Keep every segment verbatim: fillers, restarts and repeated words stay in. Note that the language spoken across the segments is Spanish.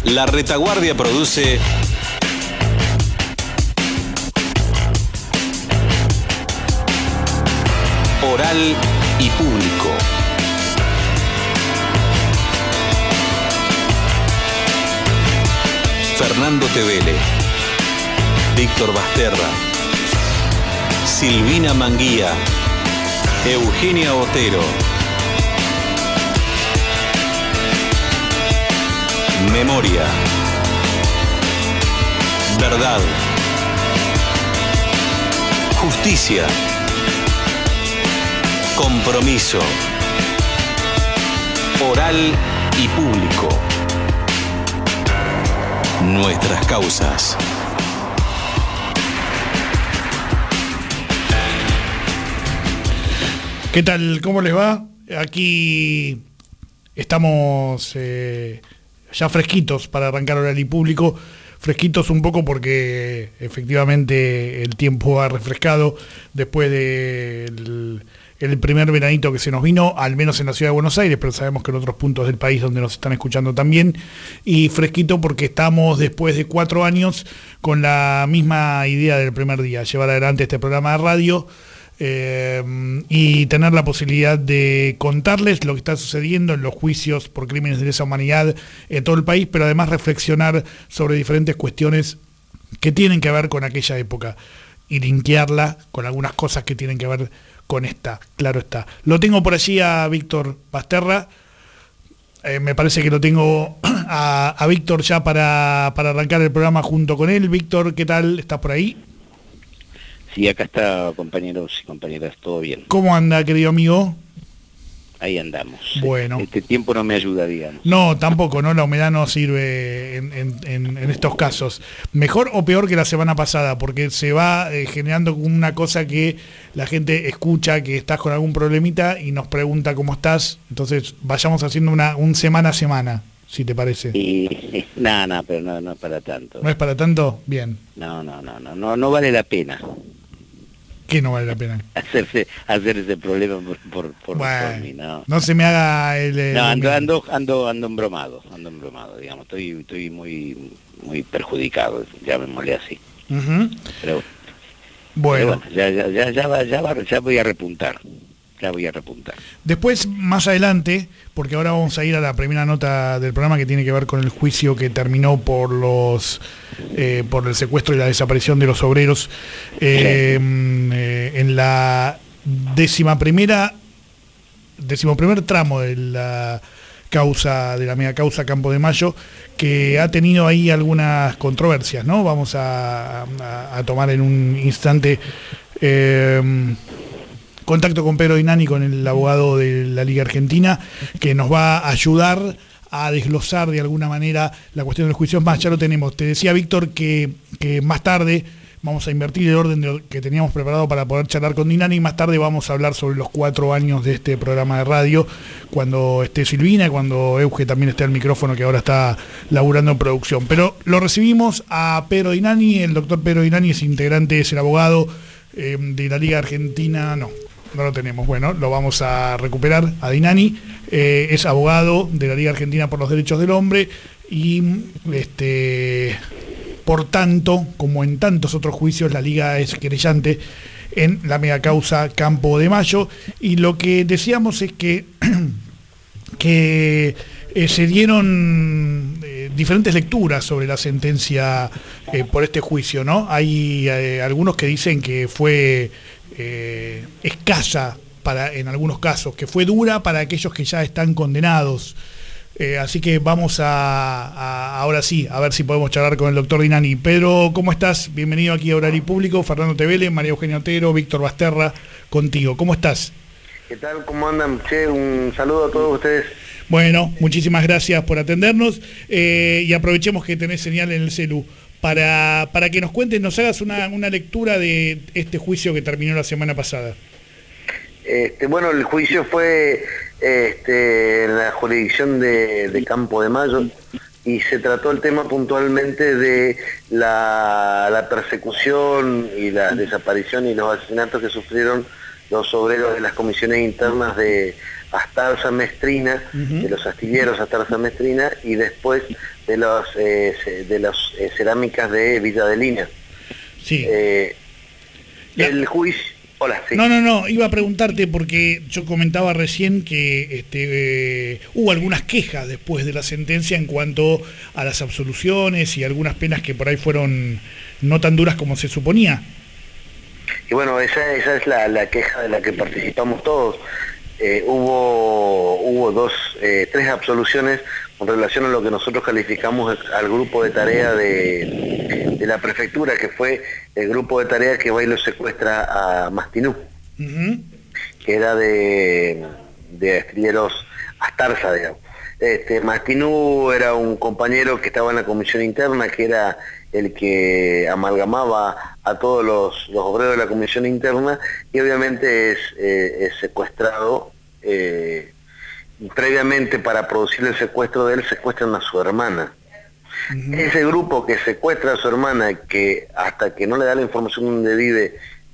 La Retaguardia produce Oral y Público. Fernando Tevele, Víctor Basterra, Silvina Manguía, Eugenia Otero. Memoria, verdad, justicia, compromiso, oral y público. Nuestras causas. ¿Qué tal? ¿Cómo les va? Aquí estamos eh, ya fresquitos para arrancar Oral y Público. Fresquitos un poco porque efectivamente el tiempo ha refrescado después del el primer veranito que se nos vino, al menos en la ciudad de Buenos Aires, pero sabemos que en otros puntos del país donde nos están escuchando también. Y fresquito porque estamos después de cuatro años con la misma idea del primer día, llevar adelante este programa de radio. Eh, y tener la posibilidad de contarles lo que está sucediendo en los juicios por crímenes de lesa humanidad en todo el país, pero además reflexionar sobre diferentes cuestiones que tienen que ver con aquella época y linkearla con algunas cosas que tienen que ver con esta, claro está. Lo tengo por allí a Víctor Basterra. Eh, me parece que lo tengo a, a Víctor ya para, para arrancar el programa junto con él. Víctor, ¿qué tal? ¿Estás por ahí? Sí, acá está, compañeros y compañeras, todo bien. ¿Cómo anda, querido amigo? Ahí andamos. Bueno. Este tiempo no me ayuda, digamos. No, tampoco, ¿no? La humedad no sirve en, en, en, en estos casos. ¿Mejor o peor que la semana pasada? Porque se va eh, generando una cosa que la gente escucha, que estás con algún problemita y nos pregunta cómo estás. Entonces, vayamos haciendo una un semana a semana, si te parece. Y nada, nada, pero no, no es para tanto. ¿No es para tanto? Bien. No, no, no, no, no, no vale la pena. ¿Qué no vale la pena? Hacerse, hacer ese problema por, por, por, bueno, por mí, no. No se me haga el... el no, ando, ando, ando, ando embromado, ando embromado, digamos, estoy, estoy muy, muy perjudicado, llamémosle así. Uh-huh. Pero, bueno, pero bueno, ya, ya, ya, ya, va, ya, va, ya voy a repuntar. Ya voy a repuntar. Después, más adelante, porque ahora vamos a ir a la primera nota del programa que tiene que ver con el juicio que terminó por los eh, por el secuestro y la desaparición de los obreros eh, eh, en la décima primera décimo primer tramo de la causa de la mega causa Campo de Mayo, que ha tenido ahí algunas controversias, ¿no? Vamos a, a, a tomar en un instante eh, contacto con Pedro Dinani, con el abogado de la Liga Argentina, que nos va a ayudar a desglosar de alguna manera la cuestión del juicio. Más, ya lo tenemos. Te decía, Víctor, que, que más tarde vamos a invertir el orden de lo que teníamos preparado para poder charlar con Dinani, y más tarde vamos a hablar sobre los cuatro años de este programa de radio, cuando esté Silvina, cuando Euge también esté al micrófono, que ahora está laburando en producción. Pero lo recibimos a Pedro Dinani. El doctor Pedro Dinani es integrante, es el abogado eh, de la Liga Argentina, no. No lo tenemos, bueno, lo vamos a recuperar a Dinani, eh, es abogado de la Liga Argentina por los Derechos del Hombre y este por tanto, como en tantos otros juicios, la Liga es querellante en la mega causa Campo de Mayo, y lo que decíamos es que, que eh, se dieron eh, diferentes lecturas sobre la sentencia eh, por este juicio, ¿no? Hay eh, algunos que dicen que fue Eh, escasa para, en algunos casos, que fue dura para aquellos que ya están condenados. Eh, así que vamos a, a ahora sí, a ver si podemos charlar con el doctor Dinani. Pedro, ¿cómo estás? Bienvenido aquí a Oral y Público. Fernando Tevele, María Eugenia Otero, Víctor Basterra, contigo. ¿Cómo estás? ¿Qué tal? ¿Cómo andan? Che, un saludo a todos ustedes. Bueno, muchísimas gracias por atendernos eh, y aprovechemos que tenés señal en el celu. Para, para que nos cuentes, nos hagas una, una lectura de este juicio que terminó la semana pasada. Este, bueno, el juicio fue este, en la jurisdicción de, de Campo de Mayo, y se trató el tema puntualmente de la, la persecución y la desaparición y los asesinatos que sufrieron los obreros de las comisiones internas de, Astarza Mestrina, Uh-huh. de los astilleros Astarza Mestrina, y después de los eh, ce- de las eh, cerámicas de Villa de Lina. Sí. Eh, La- el juicio... Hola, sí. No, no, no, iba a preguntarte porque yo comentaba recién que este, eh, hubo algunas quejas después de la sentencia en cuanto a las absoluciones y algunas penas que por ahí fueron no tan duras como se suponía. Y bueno, esa, esa es la, la queja de la que participamos todos. Eh, hubo hubo dos, eh, tres absoluciones con relación a lo que nosotros calificamos al grupo de tarea de, de la prefectura, que fue el grupo de tarea que va y lo secuestra a Mastinú, Uh-huh. que era de, de astilleros Astarza, digamos. Este, Mastinú era un compañero que estaba en la comisión interna, que era el que amalgamaba a todos los, los obreros de la comisión interna, y obviamente es, eh, es secuestrado. Eh, previamente, para producir el secuestro de él, secuestran a su hermana. Uh-huh. Ese grupo que secuestra a su hermana, que hasta que no le da la información donde vive,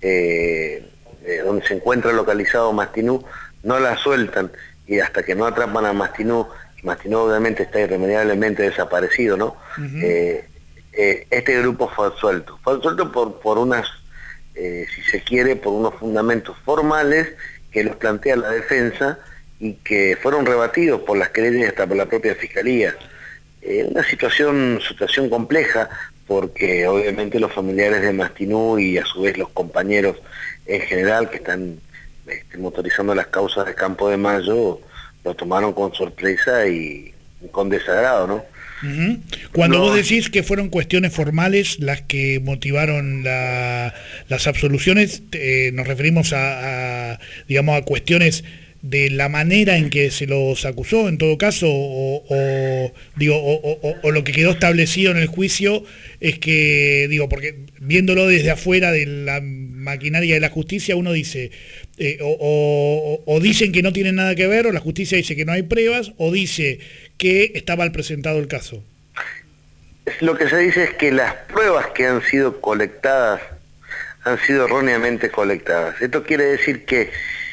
eh, eh, donde se encuentra localizado Mastinú, no la sueltan, y hasta que no atrapan a Mastinú, y Mastinú obviamente está irremediablemente desaparecido, ¿no? Uh-huh. Eh, eh, este grupo fue absuelto. Fue absuelto por, por unas, eh, si se quiere, por unos fundamentos formales que los plantea la defensa y que fueron rebatidos por las querellas y hasta por la propia Fiscalía. Eh, una situación, situación compleja, porque obviamente los familiares de Mastinú y a su vez los compañeros en general que están este, motorizando las causas de Campo de Mayo lo tomaron con sorpresa y, y con desagrado, ¿no? Uh-huh. Cuando No. vos decís que fueron cuestiones formales las que motivaron la, las absoluciones, eh, nos referimos a, a, digamos, a cuestiones de la manera en que se los acusó, en todo caso, o, o digo, o, o, o lo que quedó establecido en el juicio es que, digo, porque viéndolo desde afuera de la maquinaria de la justicia, uno dice, eh, o, o, o dicen que no tienen nada que ver, o la justicia dice que no hay pruebas, o dice que está mal presentado el caso. Lo que se dice es que las pruebas que han sido colectadas han sido erróneamente colectadas. Esto quiere decir que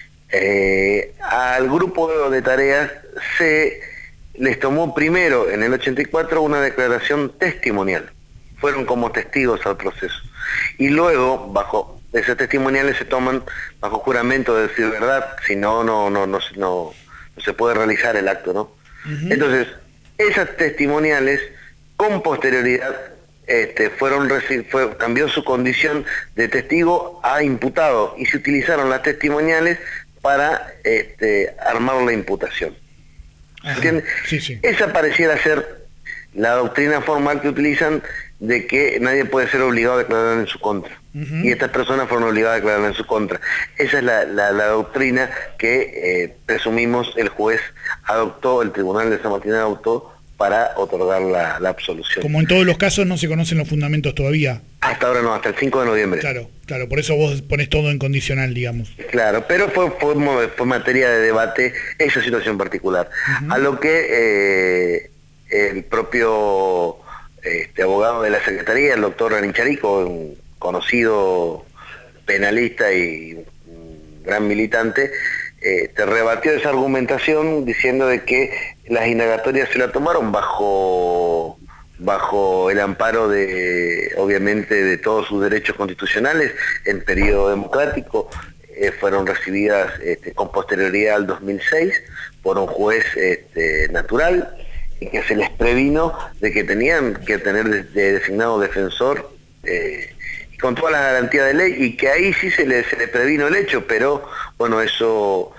eh, al grupo de tareas se les tomó primero, en el ochenta y cuatro, una declaración testimonial. Fueron como testigos al proceso. Y luego, bajo esos testimoniales, se toman bajo juramento de decir verdad, si no, no, no, no, no, no se puede realizar el acto, ¿no? Uh-huh. Entonces, esas testimoniales, con posterioridad, este, fueron fue, cambió su condición de testigo a imputado, y se utilizaron las testimoniales para este, armar la imputación. ¿Entiendes? Sí, sí. Esa pareciera ser la doctrina formal que utilizan, de que nadie puede ser obligado a declarar en su contra. Uh-huh. Y estas personas fueron obligadas a declarar en su contra. Esa es la, la, la doctrina que eh, presumimos el juez adoptó, el Tribunal de San Martín adoptó para otorgar la, la absolución. Como en todos los casos no se conocen los fundamentos todavía. Hasta ahora no, hasta el cinco de noviembre. Claro, claro, por eso vos pones todo en condicional, digamos. Claro, pero fue, fue, fue materia de debate esa situación particular. Uh-huh. A lo que eh, el propio este, abogado de la Secretaría, el doctor Anicharico, un conocido penalista y un gran militante, eh, te rebatió esa argumentación diciendo de que las indagatorias se la tomaron bajo bajo el amparo de, obviamente, de todos sus derechos constitucionales en periodo democrático. Eh, fueron recibidas este, con posterioridad al dos mil seis por un juez este, natural, y que se les previno de que tenían que tener de, de designado defensor eh, y con todas las garantías de ley, y que ahí sí se les, se les previno el hecho, pero bueno, eso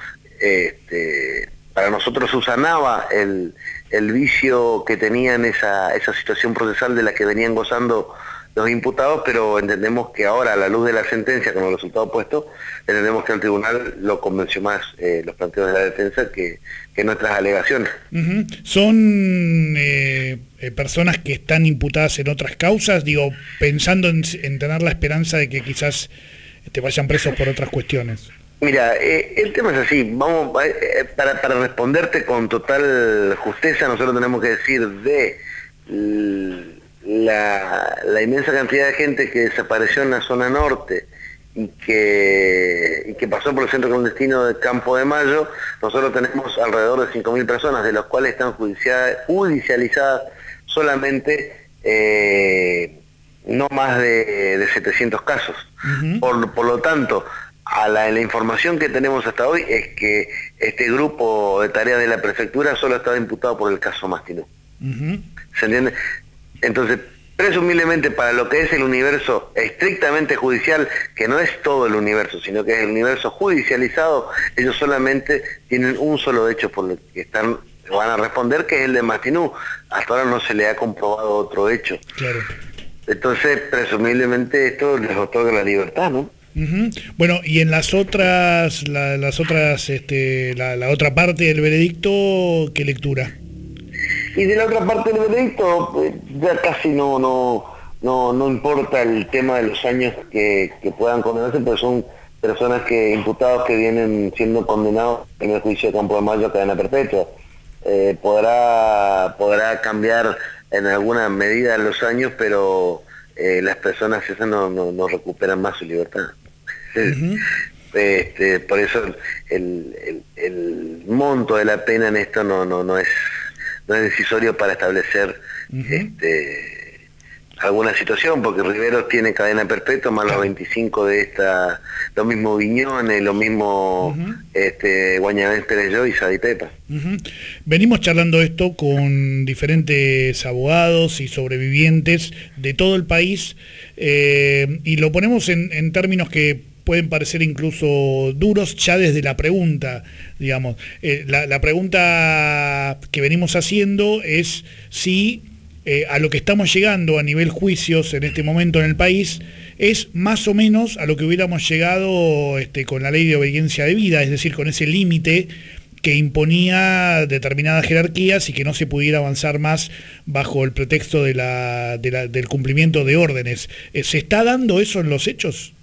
este, para nosotros subsanaba el, el vicio que tenían esa, esa situación procesal de la que venían gozando los imputados, pero entendemos que ahora, a la luz de la sentencia, con el resultado opuesto, entendemos que el tribunal lo convenció más eh, los planteos de la defensa que, que nuestras alegaciones. Uh-huh. ¿Son eh, eh, personas que están imputadas en otras causas? Digo, pensando en, en tener la esperanza de que quizás te vayan presos por otras cuestiones. Mira, eh, el tema es así, vamos eh, para, para responderte con total justeza, nosotros tenemos que decir de la, la inmensa cantidad de gente que desapareció en la zona norte y que, y que pasó por el centro clandestino de Campo de Mayo, nosotros tenemos alrededor de cinco mil personas, de las cuales están judicializadas solamente eh, no más de, de setecientos casos. Uh-huh. por, por lo tanto, a la, la información que tenemos hasta hoy es que este grupo de tareas de la prefectura solo estaba imputado por el caso Mastinú. Uh-huh. ¿Se entiende? Entonces, presumiblemente para lo que es el universo estrictamente judicial, que no es todo el universo, sino que es el universo judicializado, ellos solamente tienen un solo hecho por el que están, van a responder, que es el de Mastinú. Hasta ahora no se le ha comprobado otro hecho. Claro. Entonces, presumiblemente esto les otorga la libertad, ¿no? Uh-huh. Bueno, y en las otras, la, las otras, este, la, la otra parte del veredicto, ¿qué lectura? Y de la otra parte del veredicto, ya casi no, no, no, no importa el tema de los años que, que puedan condenarse, pero son personas que, imputados que vienen siendo condenados en el juicio de Campo de Mayo a cadena perpetua. Eh, podrá, podrá cambiar en alguna medida los años, pero eh, las personas esas no, no, no recuperan más su libertad. Uh-huh. este, por eso el, el, el monto de la pena en esto no, no, no es no es decisorio para establecer uh-huh. este, alguna situación, porque Riveros tiene cadena perpetua, más los veinticinco de esta, lo mismo Viñones, lo mismo uh-huh. este, Guañabén Perelló y Sadi Pepa. Uh-huh. Venimos charlando esto con diferentes abogados y sobrevivientes de todo el país, eh, y lo ponemos en, en términos que pueden parecer incluso duros ya desde la pregunta, digamos. Eh, la, la pregunta que venimos haciendo es si eh, a lo que estamos llegando a nivel juicios en este momento en el país es más o menos a lo que hubiéramos llegado este, con la ley de obediencia debida, es decir, con ese límite que imponía determinadas jerarquías y que no se pudiera avanzar más bajo el pretexto de la, de la, del cumplimiento de órdenes. Eh, ¿Se está dando eso en los hechos?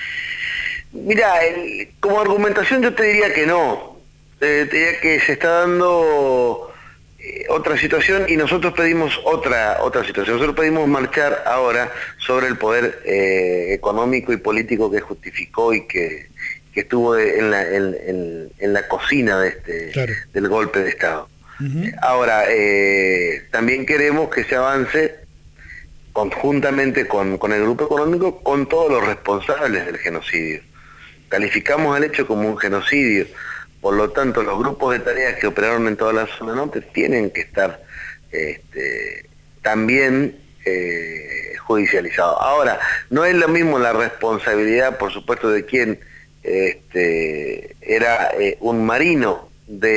Mira, el, como argumentación yo te diría que no, eh, te diría que se está dando eh, otra situación y nosotros pedimos otra otra situación. Nosotros pedimos marchar ahora sobre el poder eh, económico y político que justificó y que, que estuvo en la, en, en, en la cocina de este claro. del golpe de Estado. Uh-huh. Ahora, eh, también queremos que se avance conjuntamente con, con el grupo económico, con todos los responsables del genocidio. Calificamos el hecho como un genocidio, por lo tanto los grupos de tareas que operaron en toda la zona norte tienen que estar este, también eh, judicializados. Ahora, no es lo mismo la responsabilidad, por supuesto, de quien este, era eh, un marino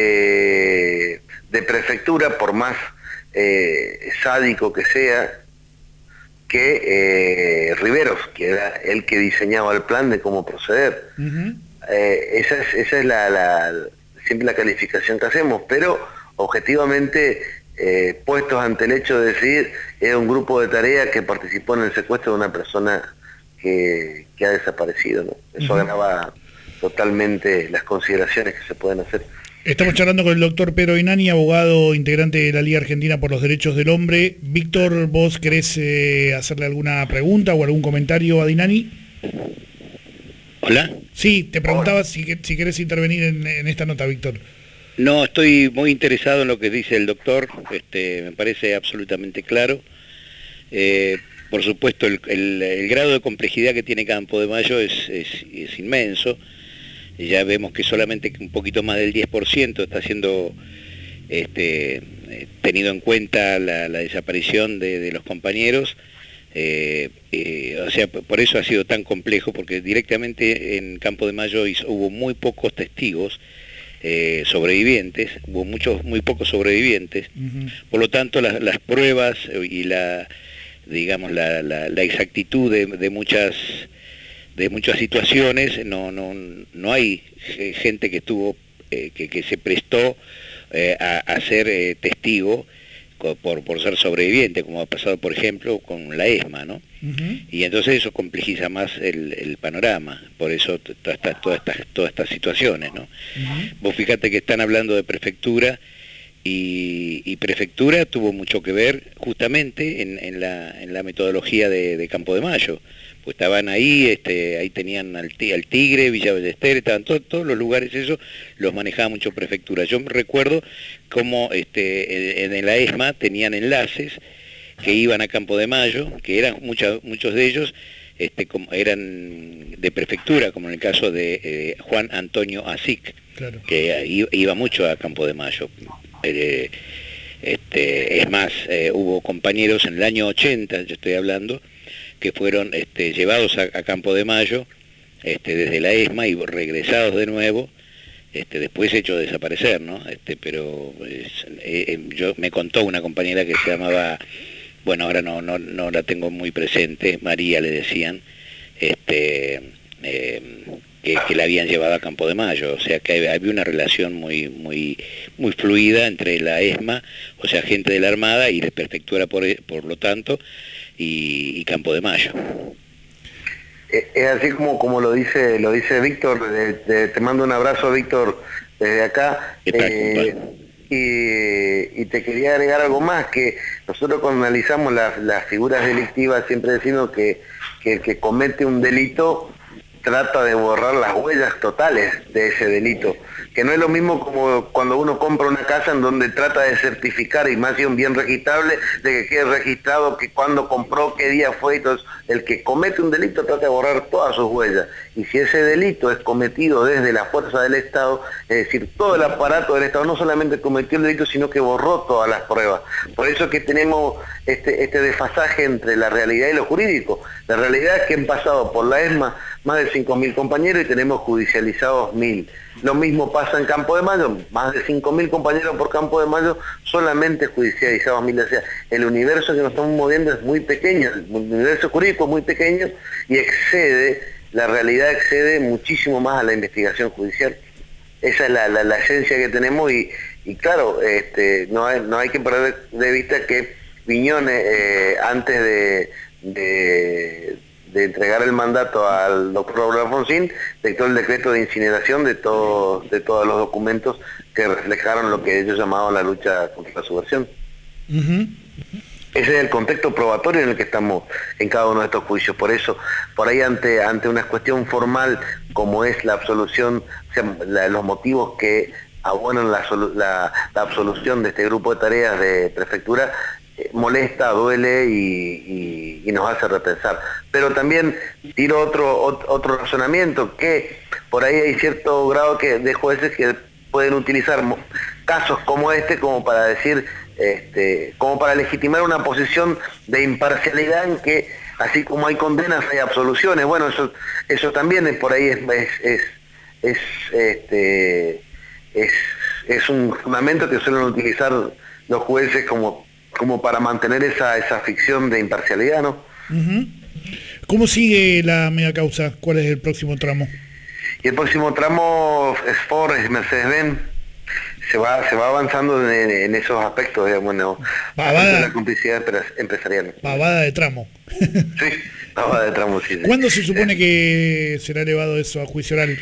de, de prefectura, por más eh, sádico que sea, que eh, Riveros, que era el que diseñaba el plan de cómo proceder. Uh-huh. eh, esa es, esa es la, la, siempre la calificación que hacemos, pero objetivamente, eh, puestos ante el hecho de decir, era un grupo de tareas que participó en el secuestro de una persona que, que ha desaparecido, ¿no? Eso uh-huh. agrava totalmente las consideraciones que se pueden hacer. Estamos charlando con el doctor Pedro Dinani, abogado integrante de la Liga Argentina por los Derechos del Hombre. Víctor, ¿vos querés eh, hacerle alguna pregunta o algún comentario a Dinani? Hola. Sí, te preguntaba si, si querés intervenir en, en esta nota, Víctor. No, estoy muy interesado en lo que dice el doctor, este, me parece absolutamente claro. Eh, por supuesto, el, el, el grado de complejidad que tiene Campo de Mayo es, es, es inmenso. Ya vemos que solamente un poquito más del diez por ciento está siendo este, tenido en cuenta la, la desaparición de, de los compañeros. Eh, eh, o sea, por eso ha sido tan complejo, porque directamente en Campo de Mayo hubo muy pocos testigos eh, sobrevivientes, hubo muchos, muy pocos sobrevivientes. Uh-huh. Por lo tanto, las, las pruebas y la, digamos, la, la, la exactitud de, de muchas... de muchas situaciones, no no no hay gente que estuvo eh, que, que se prestó eh, a, a ser eh, testigo por, por ser sobreviviente, como ha pasado por ejemplo con la ESMA, ¿no? Uh-huh. Y entonces eso complejiza más el, el panorama, por eso todas estas todas estas todas estas situaciones, ¿no? Uh-huh. Vos fíjate que están hablando de prefectura y, y prefectura tuvo mucho que ver justamente en, en la en la metodología de, de Campo de Mayo, pues estaban ahí, este, ahí tenían al, al Tigre, Villa Ballester, estaban todo, todos los lugares, eso los manejaba mucho prefectura. Yo recuerdo cómo este, en, en la ESMA tenían enlaces que iban a Campo de Mayo, que eran mucha, muchos de ellos este, como eran de prefectura, como en el caso de eh, Juan Antonio Asic, claro, que iba, iba mucho a Campo de Mayo. Eh, este, es más, eh, hubo compañeros en el año ochenta, yo estoy hablando, que fueron este, llevados a, a Campo de Mayo este, desde la ESMA y regresados de nuevo, este, después hecho desaparecer, ¿no? Este, pero es, eh, yo me contó una compañera que se llamaba, bueno, ahora no, no, no la tengo muy presente, María le decían, este, eh, que, que la habían llevado a Campo de Mayo, o sea que había una relación muy, muy, muy fluida entre la ESMA, o sea, gente de la Armada y la prefectura por, por lo tanto, y, y Campo de Mayo. Es así como, como lo dice lo dice Víctor, de, de, te mando un abrazo, Víctor, desde acá. Eh, y, y te quería agregar algo más, que nosotros cuando analizamos las, las figuras delictivas siempre decimos que, que el que comete un delito trata de borrar las huellas totales de ese delito, que no es lo mismo como cuando uno compra una casa en donde trata de certificar, y más si un bien registrable, de que quede registrado que cuando compró, qué día fue, y todo eso. El que comete un delito trata de borrar todas sus huellas, y si ese delito es cometido desde la fuerza del Estado, es decir, todo el aparato del Estado no solamente cometió el delito, sino que borró todas las pruebas. Por eso es que tenemos este, este desfasaje entre la realidad y lo jurídico. La realidad es que han pasado por la ESMA más de cinco mil compañeros y tenemos judicializados mil. Lo mismo pasa en Campo de Mayo, más de cinco mil compañeros por Campo de Mayo, solamente judicializados mil. O sea, el universo que nos estamos moviendo es muy pequeño, el universo jurídico es muy pequeño y excede, la realidad excede muchísimo más a la investigación judicial. Esa es la, la, la esencia que tenemos y, y claro, este, no, hay, no hay que perder de vista que Viñones, eh, antes de... de de entregar el mandato al doctor Raúl Alfonsín, dictó el decreto de incineración de, todo, de todos los documentos que reflejaron lo que ellos llamaban la lucha contra la subversión. Uh-huh. Ese es el contexto probatorio en el que estamos en cada uno de estos juicios. Por eso, por ahí ante, ante una cuestión formal como es la absolución, o sea, la, los motivos que abonan la, la, la absolución de este grupo de tareas de prefectura, molesta, duele y, y, y nos hace repensar. Pero también tiro otro, otro razonamiento, que por ahí hay cierto grado que de jueces que pueden utilizar casos como este como para decir, este, como para legitimar una posición de imparcialidad en que así como hay condenas hay absoluciones. Bueno, eso, eso también es, por ahí es, es, es, es, este, es, es un fundamento que suelen utilizar los jueces como como para mantener esa, esa ficción de imparcialidad, ¿no? Uh-huh. ¿Cómo sigue la mega causa? ¿Cuál es el próximo tramo? Y el próximo tramo es Ford, es Mercedes-Benz. Se va, se va avanzando en, en esos aspectos, digamos, ¿no? Babada, la complicidad empresarial. Babada de tramo. Sí, babada de tramo, sí. sí. ¿Cuándo se supone que será elevado eso a juicio oral?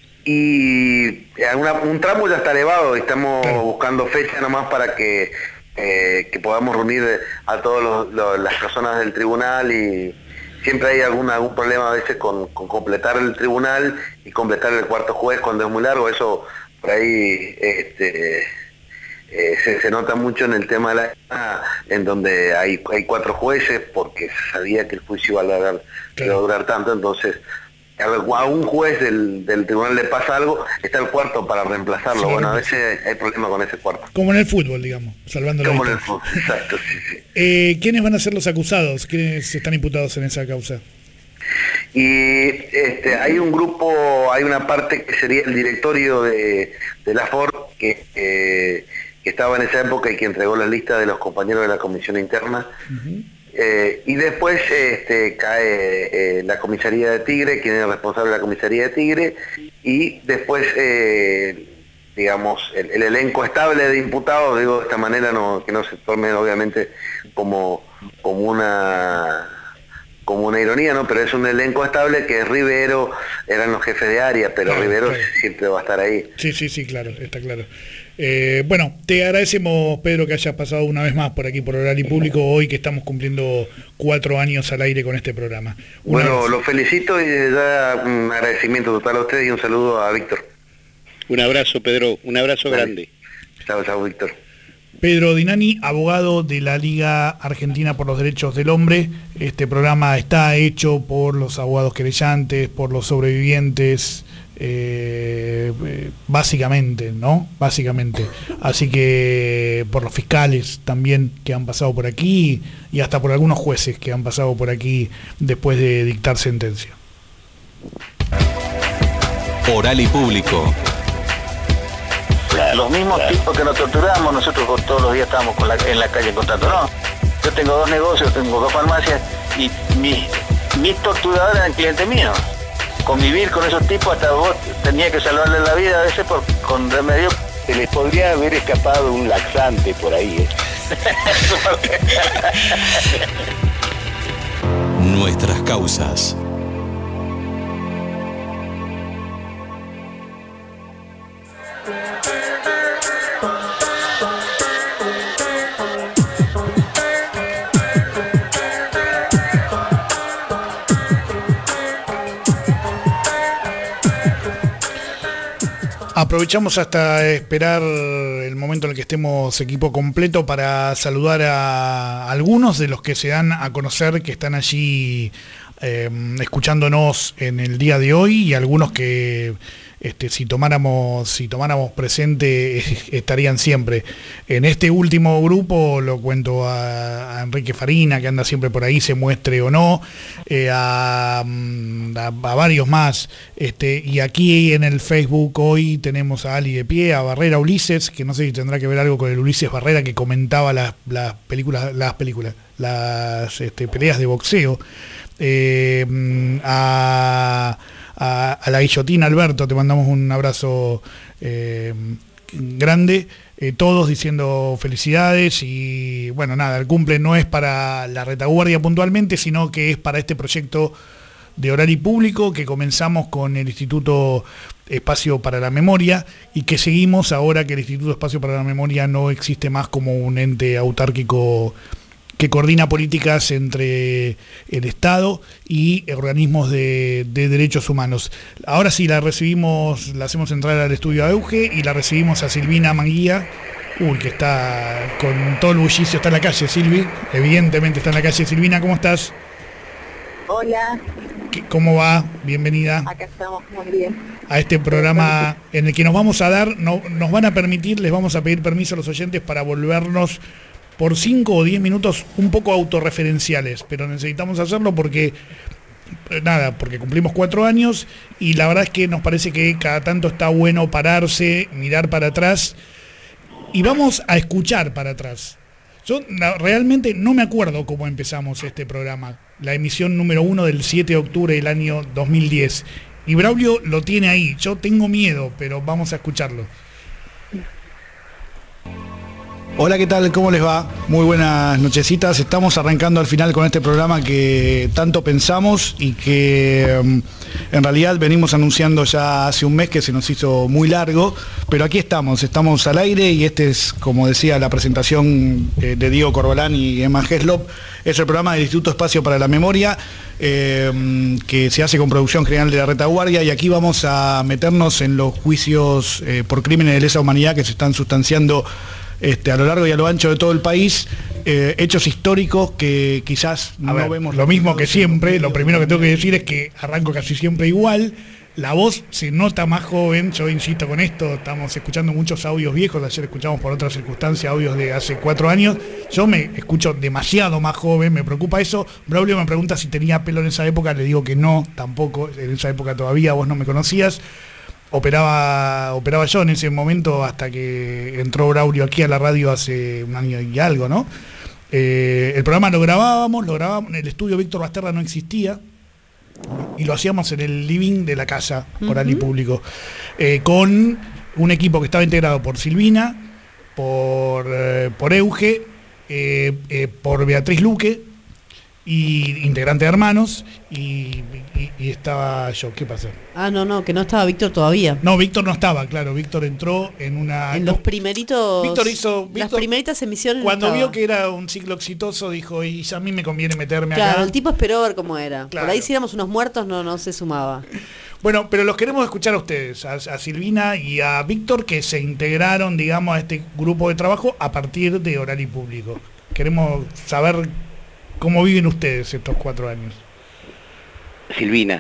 Y una, un tramo ya está elevado, estamos claro. buscando fecha nomás para que Eh, que podamos reunir a todas las personas del tribunal, y siempre hay algún, algún problema a veces con, con completar el tribunal y completar el cuarto juez cuando es muy largo. Eso por ahí este, eh, se, se nota mucho en el tema de la en donde hay, hay cuatro jueces porque se sabía que el juicio iba a durar, iba a durar tanto, entonces a un juez del, del tribunal le pasa algo, está el cuarto para reemplazarlo. Sí, bueno, a veces hay problema con ese cuarto. Como en el fútbol, digamos, salvando la Como en el fútbol, exacto, sí, sí. Eh, ¿Quiénes van a ser los acusados? ¿Quiénes están imputados en esa causa? Y este, hay un grupo, hay una parte que sería el directorio de, de la Ford, que, eh, que estaba en esa época y que entregó la lista de los compañeros de la comisión interna. Uh-huh. Eh, y después este, cae eh, la comisaría de Tigre, quien es el responsable de la comisaría de Tigre, y después, eh, digamos, el, el elenco estable de imputados, digo de esta manera, no, que no se tome obviamente como, como una como una ironía, ¿no? Pero es un elenco estable que es Rivero, eran los jefes de área, pero claro, Rivero claro. siempre va a estar ahí. Sí, sí, sí, claro, está claro. Eh, bueno, te agradecemos, Pedro, que hayas pasado una vez más por aquí, por Oral y Público, hoy que estamos cumpliendo cuatro años al aire con este programa. Una bueno, vez. Los felicito y desde ya un agradecimiento total a ustedes y un saludo a Víctor. Un abrazo, Pedro, un abrazo Dale. grande. Chao, chao, Víctor. Pedro Dinani, abogado de la Liga Argentina por los Derechos del Hombre. Este programa está hecho por los abogados querellantes, por los sobrevivientes, eh, eh, básicamente, ¿no? Básicamente. Así que por los fiscales también que han pasado por aquí y hasta por algunos jueces que han pasado por aquí después de dictar sentencia. Oral y Público. Los mismos tipos que nos torturamos, nosotros todos los días estamos con la, en la calle contándonos. Yo tengo dos negocios, tengo dos farmacias y mis, mis torturadores eran clientes míos. Convivir con esos tipos, hasta vos tenías que salvarles la vida a veces por, con remedio. Se les podría haber escapado un laxante por ahí, ¿eh? Nuestras causas. Aprovechamos hasta esperar el momento en el que estemos equipo completo para saludar a algunos de los que se dan a conocer que están allí eh, escuchándonos en el día de hoy y algunos que este, si tomáramos si tomáramos presente estarían siempre. En este último grupo lo cuento a, a Enrique Farina, que anda siempre por ahí, se muestre o no, eh, a, a, a varios más. Este, y aquí en el Facebook hoy tenemos a Ali de Pie, a Barrera Ulises, que no sé si tendrá que ver algo con el Ulises Barrera que comentaba las, las películas, las películas, las este, peleas de boxeo. Eh, a, a, a la guillotina Alberto, te mandamos un abrazo eh, grande, eh, todos diciendo felicidades y bueno, nada, el cumple no es para la retaguardia puntualmente, sino que es para este proyecto de Oral y Público que comenzamos con el Instituto Espacio para la Memoria y que seguimos ahora que el Instituto Espacio para la Memoria no existe más como un ente autárquico que coordina políticas entre el Estado y organismos de, de derechos humanos. Ahora sí la recibimos, la hacemos entrar al estudio a Euge y la recibimos a Silvina Manguía, uy, que está con todo el bullicio, está en la calle, Silvi, evidentemente está en la calle. Silvina, ¿cómo estás? Hola. ¿Cómo va? Bienvenida. Acá estamos muy bien. A este programa en el que nos vamos a dar, no, nos van a permitir, les vamos a pedir permiso a los oyentes para volvernos por cinco o diez minutos un poco autorreferenciales, pero necesitamos hacerlo porque, nada, porque cumplimos cuatro años y la verdad es que nos parece que cada tanto está bueno pararse, mirar para atrás y vamos a escuchar para atrás. Yo na, realmente no me acuerdo cómo empezamos este programa, la emisión número uno del siete de octubre del año dos mil diez. Y Braulio lo tiene ahí, yo tengo miedo, pero vamos a escucharlo. Hola, ¿qué tal? ¿Cómo les va? Muy buenas nochecitas. Estamos arrancando al final con este programa que tanto pensamos y que um, en realidad venimos anunciando ya hace un mes, que se nos hizo muy largo, pero aquí estamos, estamos al aire y este es, como decía, la presentación eh, de Diego Corbalán y Emma Heslop. Es el programa del Instituto Espacio para la Memoria, eh, que se hace con producción general de la Retaguardia, y aquí vamos a meternos en los juicios eh, por crímenes de lesa humanidad que se están sustanciando Este, a lo largo y a lo ancho de todo el país, eh, hechos históricos que quizás a no ver, vemos. Lo mismo que siempre, lo primero que tengo que decir es que arranco casi siempre igual, la voz se nota más joven, yo insisto con esto, estamos escuchando muchos audios viejos, ayer escuchamos por otras circunstancias audios de hace cuatro años, yo me escucho demasiado más joven, me preocupa eso. Braulio me pregunta si tenía pelo en esa época, le digo que no, tampoco, en esa época todavía vos no me conocías. Operaba, operaba yo en ese momento hasta que entró Braulio aquí a la radio hace un año y algo, ¿no? Eh, el programa lo grabábamos, lo grabábamos, en el estudio Víctor Basterra no existía y lo hacíamos en el living de la casa Oral y Público, eh, con un equipo que estaba integrado por Silvina, por, eh, por Euge, eh, eh, por Beatriz Luque y integrante de Hermanos, y, y, y estaba yo. ¿Qué pasó? Ah, no, no, que no estaba Víctor todavía. No, Víctor no estaba, claro. Víctor entró en una... En los primeritos... Víctor hizo... Víctor, las primeritas emisiones. Cuando no vio que era un ciclo exitoso, dijo, y a mí me conviene meterme claro, acá. Claro, el tipo esperó a ver cómo era. Claro. Por ahí si éramos unos muertos no, no se sumaba. Bueno, pero los queremos escuchar a ustedes, a, a Silvina y a Víctor, que se integraron, digamos, a este grupo de trabajo a partir de Oral y Público. Queremos saber cómo viven ustedes estos cuatro años. Silvina.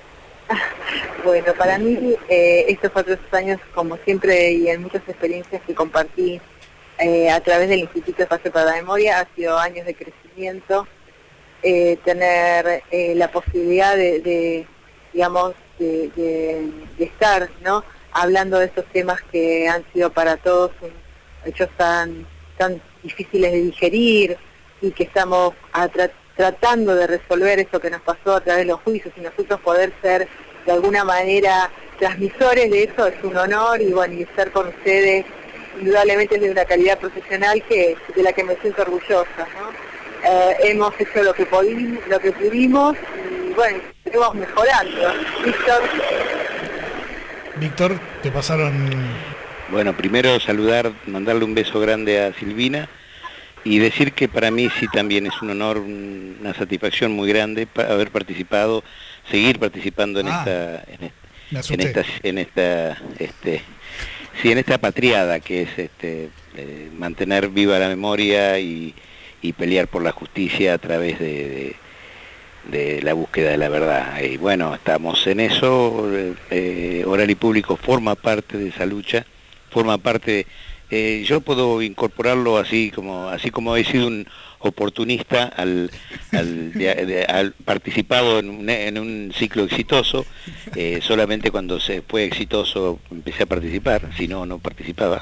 Bueno, para mí eh, estos cuatro años, como siempre y en muchas experiencias que compartí eh, a través del Instituto de Espacio para la Memoria, ha sido años de crecimiento, eh, tener eh, la posibilidad de, de digamos, de, de, de estar, ¿no?, hablando de estos temas que han sido para todos hechos tan, tan difíciles de digerir, y que estamos a tra tratando de resolver eso que nos pasó a través de los juicios, y nosotros poder ser de alguna manera transmisores de eso es un honor, y bueno, y estar con ustedes indudablemente es de una calidad profesional que de la que me siento orgullosa, ¿no? Eh, hemos hecho lo que pudimos, lo que pudimos, y bueno, seguimos mejorando. Víctor. Víctor, te pasaron... Bueno, primero saludar, mandarle un beso grande a Silvina, y decir que para mí sí también es un honor, una satisfacción muy grande haber participado, seguir participando en ah, esta, en, en esta, en esta, este, sí, en esta patriada que es este, eh, mantener viva la memoria y, y pelear por la justicia a través de, de, de la búsqueda de la verdad. Y bueno, estamos en eso. eh, Oral y Público forma parte de esa lucha, forma parte de, Eh, yo puedo incorporarlo así como así como he sido un oportunista al, al, de, de, al participado en un, en un ciclo exitoso, eh, solamente cuando se fue exitoso empecé a participar, si no, no participaba.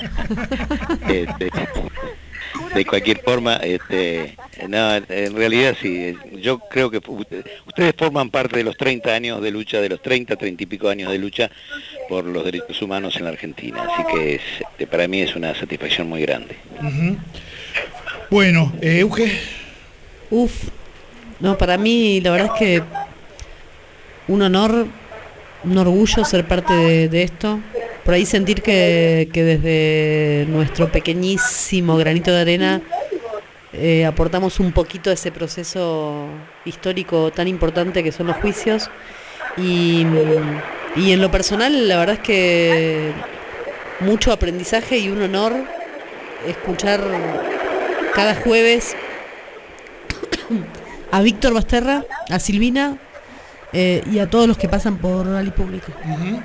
este, de cualquier forma, este, no, en realidad sí, yo creo que ustedes forman parte de los treinta años de lucha, de los treinta, treinta y pico años de lucha por los derechos humanos en la Argentina, así que es, este, para mí es una satisfacción muy grande. Uh-huh. Bueno, eh, Euge. Uf, no, para mí la verdad es que un honor, un orgullo ser parte de, de esto. Por ahí sentir que, que desde nuestro pequeñísimo granito de arena eh, aportamos un poquito a ese proceso histórico tan importante que son los juicios. Y, y en lo personal, la verdad es que mucho aprendizaje y un honor escuchar cada jueves a Víctor Basterra, a Silvina eh, y a todos los que pasan por Oral y Público. Uh-huh.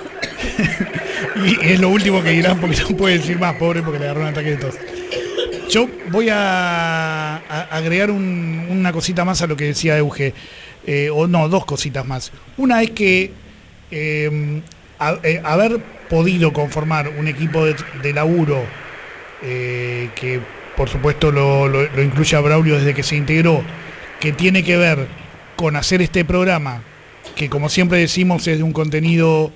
Y es lo último que dirán porque no puede decir más, pobre, porque le agarró un ataque de tos. Yo voy a, a agregar un, una cosita más a lo que decía Euge, eh, o no, dos cositas más. Una es que eh, a, eh, haber podido conformar un equipo de, de laburo eh, que por supuesto lo, lo, lo incluye a Braulio desde que se integró, que tiene que ver con hacer este programa, que como siempre decimos es de un contenido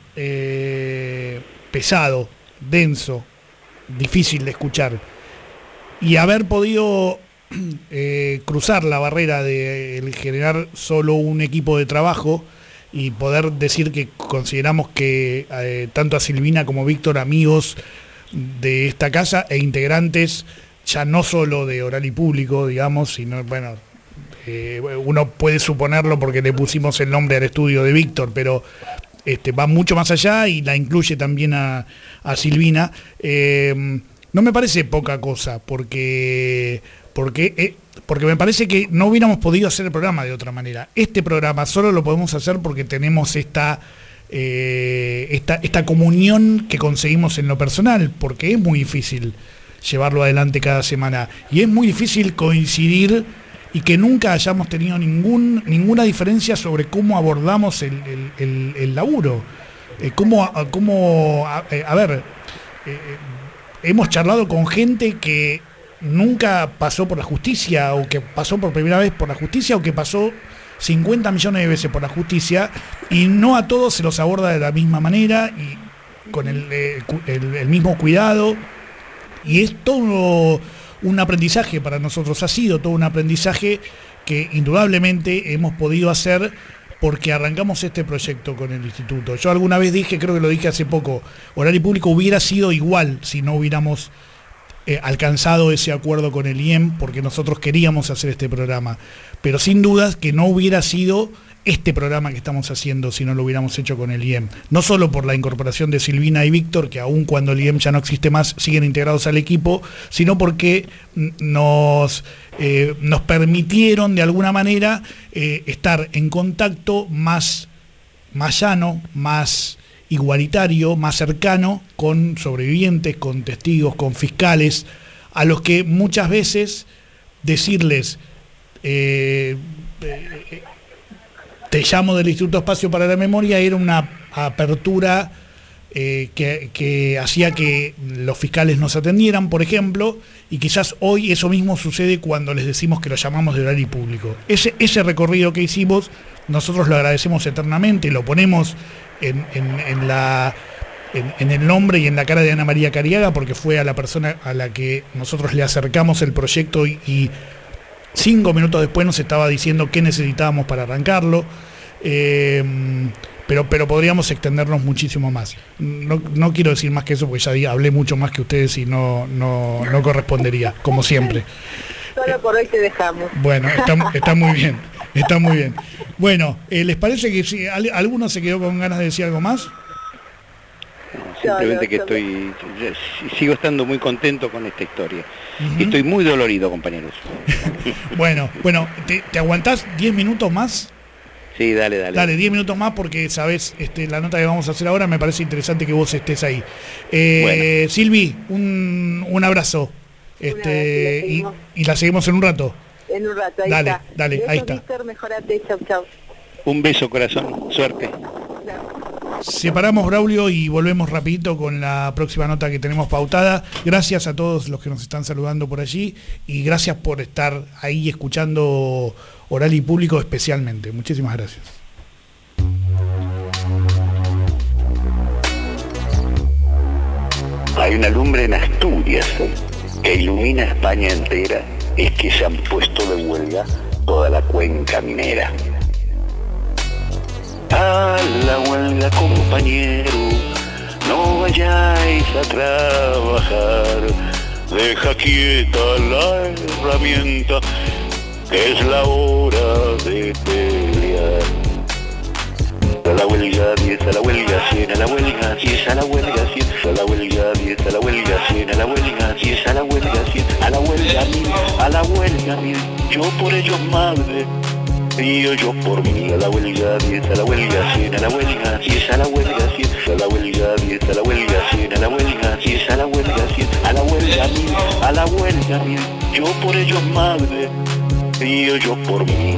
eh, pesado, denso, difícil de escuchar, y haber podido eh, cruzar la barrera de el generar solo un equipo de trabajo y poder decir que consideramos que eh, tanto a Silvina como Víctor, amigos de esta casa e integrantes ya no solo de Oral y Público, digamos, sino, bueno, eh, uno puede suponerlo porque le pusimos el nombre al estudio de Víctor, pero este, va mucho más allá y la incluye también a, a Silvina. Eh, no me parece poca cosa, porque, porque, eh, porque me parece que no hubiéramos podido hacer el programa de otra manera. Este programa solo lo podemos hacer porque tenemos esta... Eh, esta, esta comunión que conseguimos en lo personal, porque es muy difícil llevarlo adelante cada semana y es muy difícil coincidir y que nunca hayamos tenido ningún, ninguna diferencia sobre cómo abordamos el, el, el, el laburo, eh, cómo, cómo a, a ver, eh, hemos charlado con gente que nunca pasó por la justicia o que pasó por primera vez por la justicia o que pasó cincuenta millones de veces por la justicia, y no a todos se los aborda de la misma manera y con el, el, el mismo cuidado, y es todo un aprendizaje para nosotros, ha sido todo un aprendizaje que indudablemente hemos podido hacer porque arrancamos este proyecto con el instituto. Yo alguna vez dije, creo que lo dije hace poco, Oral y Público hubiera sido igual si no hubiéramos eh, alcanzado ese acuerdo con el I E M, porque nosotros queríamos hacer este programa. Pero sin dudas que no hubiera sido este programa que estamos haciendo si no lo hubiéramos hecho con el I E M. No solo por la incorporación de Silvina y Víctor, que aun cuando el I E M ya no existe más, siguen integrados al equipo, sino porque nos, eh, nos permitieron de alguna manera eh, estar en contacto más, más llano, más igualitario, más cercano con sobrevivientes, con testigos, con fiscales, a los que muchas veces decirles eh, eh, te llamo del Instituto Espacio para la Memoria era una apertura eh, que, que hacía que los fiscales nos atendieran, por ejemplo, y quizás hoy eso mismo sucede cuando les decimos que lo llamamos de Oral y Público. Ese, ese recorrido que hicimos, nosotros lo agradecemos eternamente, lo ponemos en, en, en, la, en, en el nombre y en la cara de Ana María Cariaga, porque fue a la persona a la que nosotros le acercamos el proyecto y, y cinco minutos después nos estaba diciendo qué necesitábamos para arrancarlo, eh, pero, pero podríamos extendernos muchísimo más. No, no quiero decir más que eso porque ya di, hablé mucho más que ustedes y no, no, no correspondería, como siempre. Solo por hoy te dejamos. Bueno, está, está muy bien, está muy bien. Bueno, eh, ¿les parece que si alguno se quedó con ganas de decir algo más? Simplemente que estoy, sigo estando muy contento con esta historia. Uh-huh. Y estoy muy dolorido, compañeros. Bueno, bueno, ¿te, te aguantás diez minutos más? Sí, dale, dale. Dale, diez minutos más porque, sabes, este, la nota que vamos a hacer ahora me parece interesante que vos estés ahí. Eh, bueno. Silvi, un, un abrazo. Este, y, y la seguimos en un rato. En un rato, ahí dale, está. Dale, Beso, ahí está. Víctor, mejorate, chau, chau. Un beso, corazón. Suerte. Separamos, Braulio, y volvemos rapidito con la próxima nota que tenemos pautada. Gracias a todos los que nos están saludando por allí y gracias por estar ahí escuchando Oral y Público especialmente. Muchísimas gracias. Hay una lumbre en Asturias que ilumina España entera, es que se han puesto de huelga toda la cuenca minera. A la huelga, compañero, no vayáis a trabajar, deja quieta la herramienta, que es la hora de pelear. A la huelga diez, a la huelga cien, a la huelga diez, a la huelga cien, a la huelga diez, a la huelga cien, a la huelga diez, a la huelga cien, a la huelga mil, a la huelga mil, yo por ellos madre. Y yo por mí, a la huelga diez, a la huelga cien, a la huelga diez, a la huelga cien, a la huelga diez, a la huelga cien, a la huelga diez, a la huelga cien, a la huelga mil, a la huelga mil, yo por ellos madre, y yo por mí.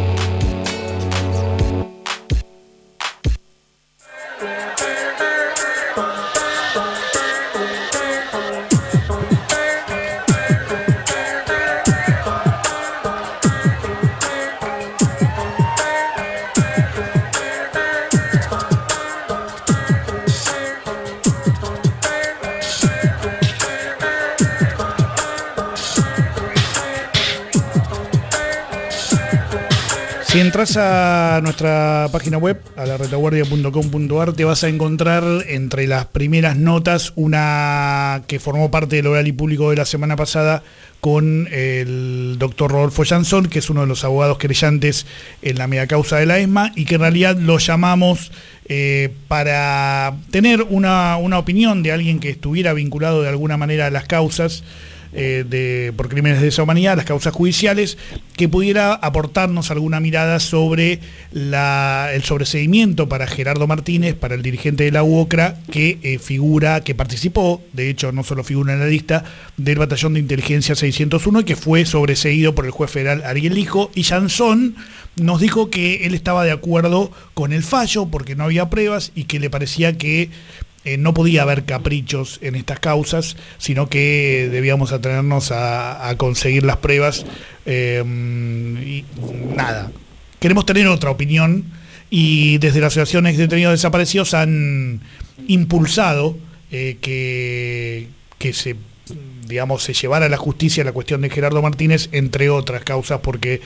Si entras a nuestra página web, a la retaguardia punto com punto ar, te vas a encontrar entre las primeras notas una que formó parte del Oral y Público de la semana pasada con el doctor Rodolfo Jansson, que es uno de los abogados querellantes en la megacausa de la ESMA, y que en realidad lo llamamos eh, para tener una, una opinión de alguien que estuviera vinculado de alguna manera a las causas Eh, de, por crímenes de lesa humanidad, las causas judiciales, que pudiera aportarnos alguna mirada sobre la, el sobreseimiento para Gerardo Martínez, para el dirigente de la U O C R A, que eh, figura, que participó, de hecho no solo figura en la lista, del batallón de inteligencia seiscientos uno, y que fue sobreseído por el juez federal Ariel Lijo. Y Jansson nos dijo que él estaba de acuerdo con el fallo porque no había pruebas y que le parecía que Eh, no podía haber caprichos en estas causas, sino que debíamos atenernos a, a conseguir las pruebas. Eh, y nada, queremos tener otra opinión y desde la Asociación Ex Detenidos Desaparecidos han impulsado eh, que, que se, digamos, se llevara a la justicia la cuestión de Gerardo Martínez, entre otras causas, porque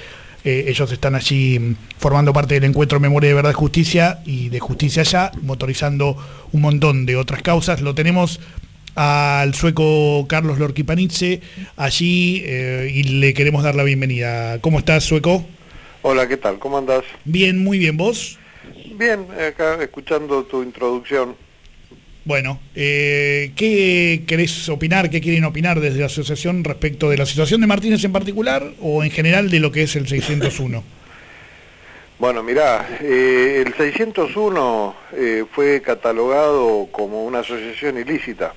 Eh, ellos están allí mm, formando parte del encuentro Memoria de Verdad y Justicia y de Justicia Ya, motorizando un montón de otras causas. Lo tenemos al sueco Carlos Lorqui Panizze allí eh, y le queremos dar la bienvenida. ¿Cómo estás, sueco? Hola, ¿qué tal? ¿Cómo andás? Bien, muy bien. ¿Vos? Bien, acá escuchando tu introducción. Bueno, eh, ¿qué querés opinar, qué quieren opinar desde la asociación respecto de la situación de Martínez en particular o en general de lo que es el seiscientos uno? Bueno, mirá, eh, el seiscientos uno eh, fue catalogado como una asociación ilícita.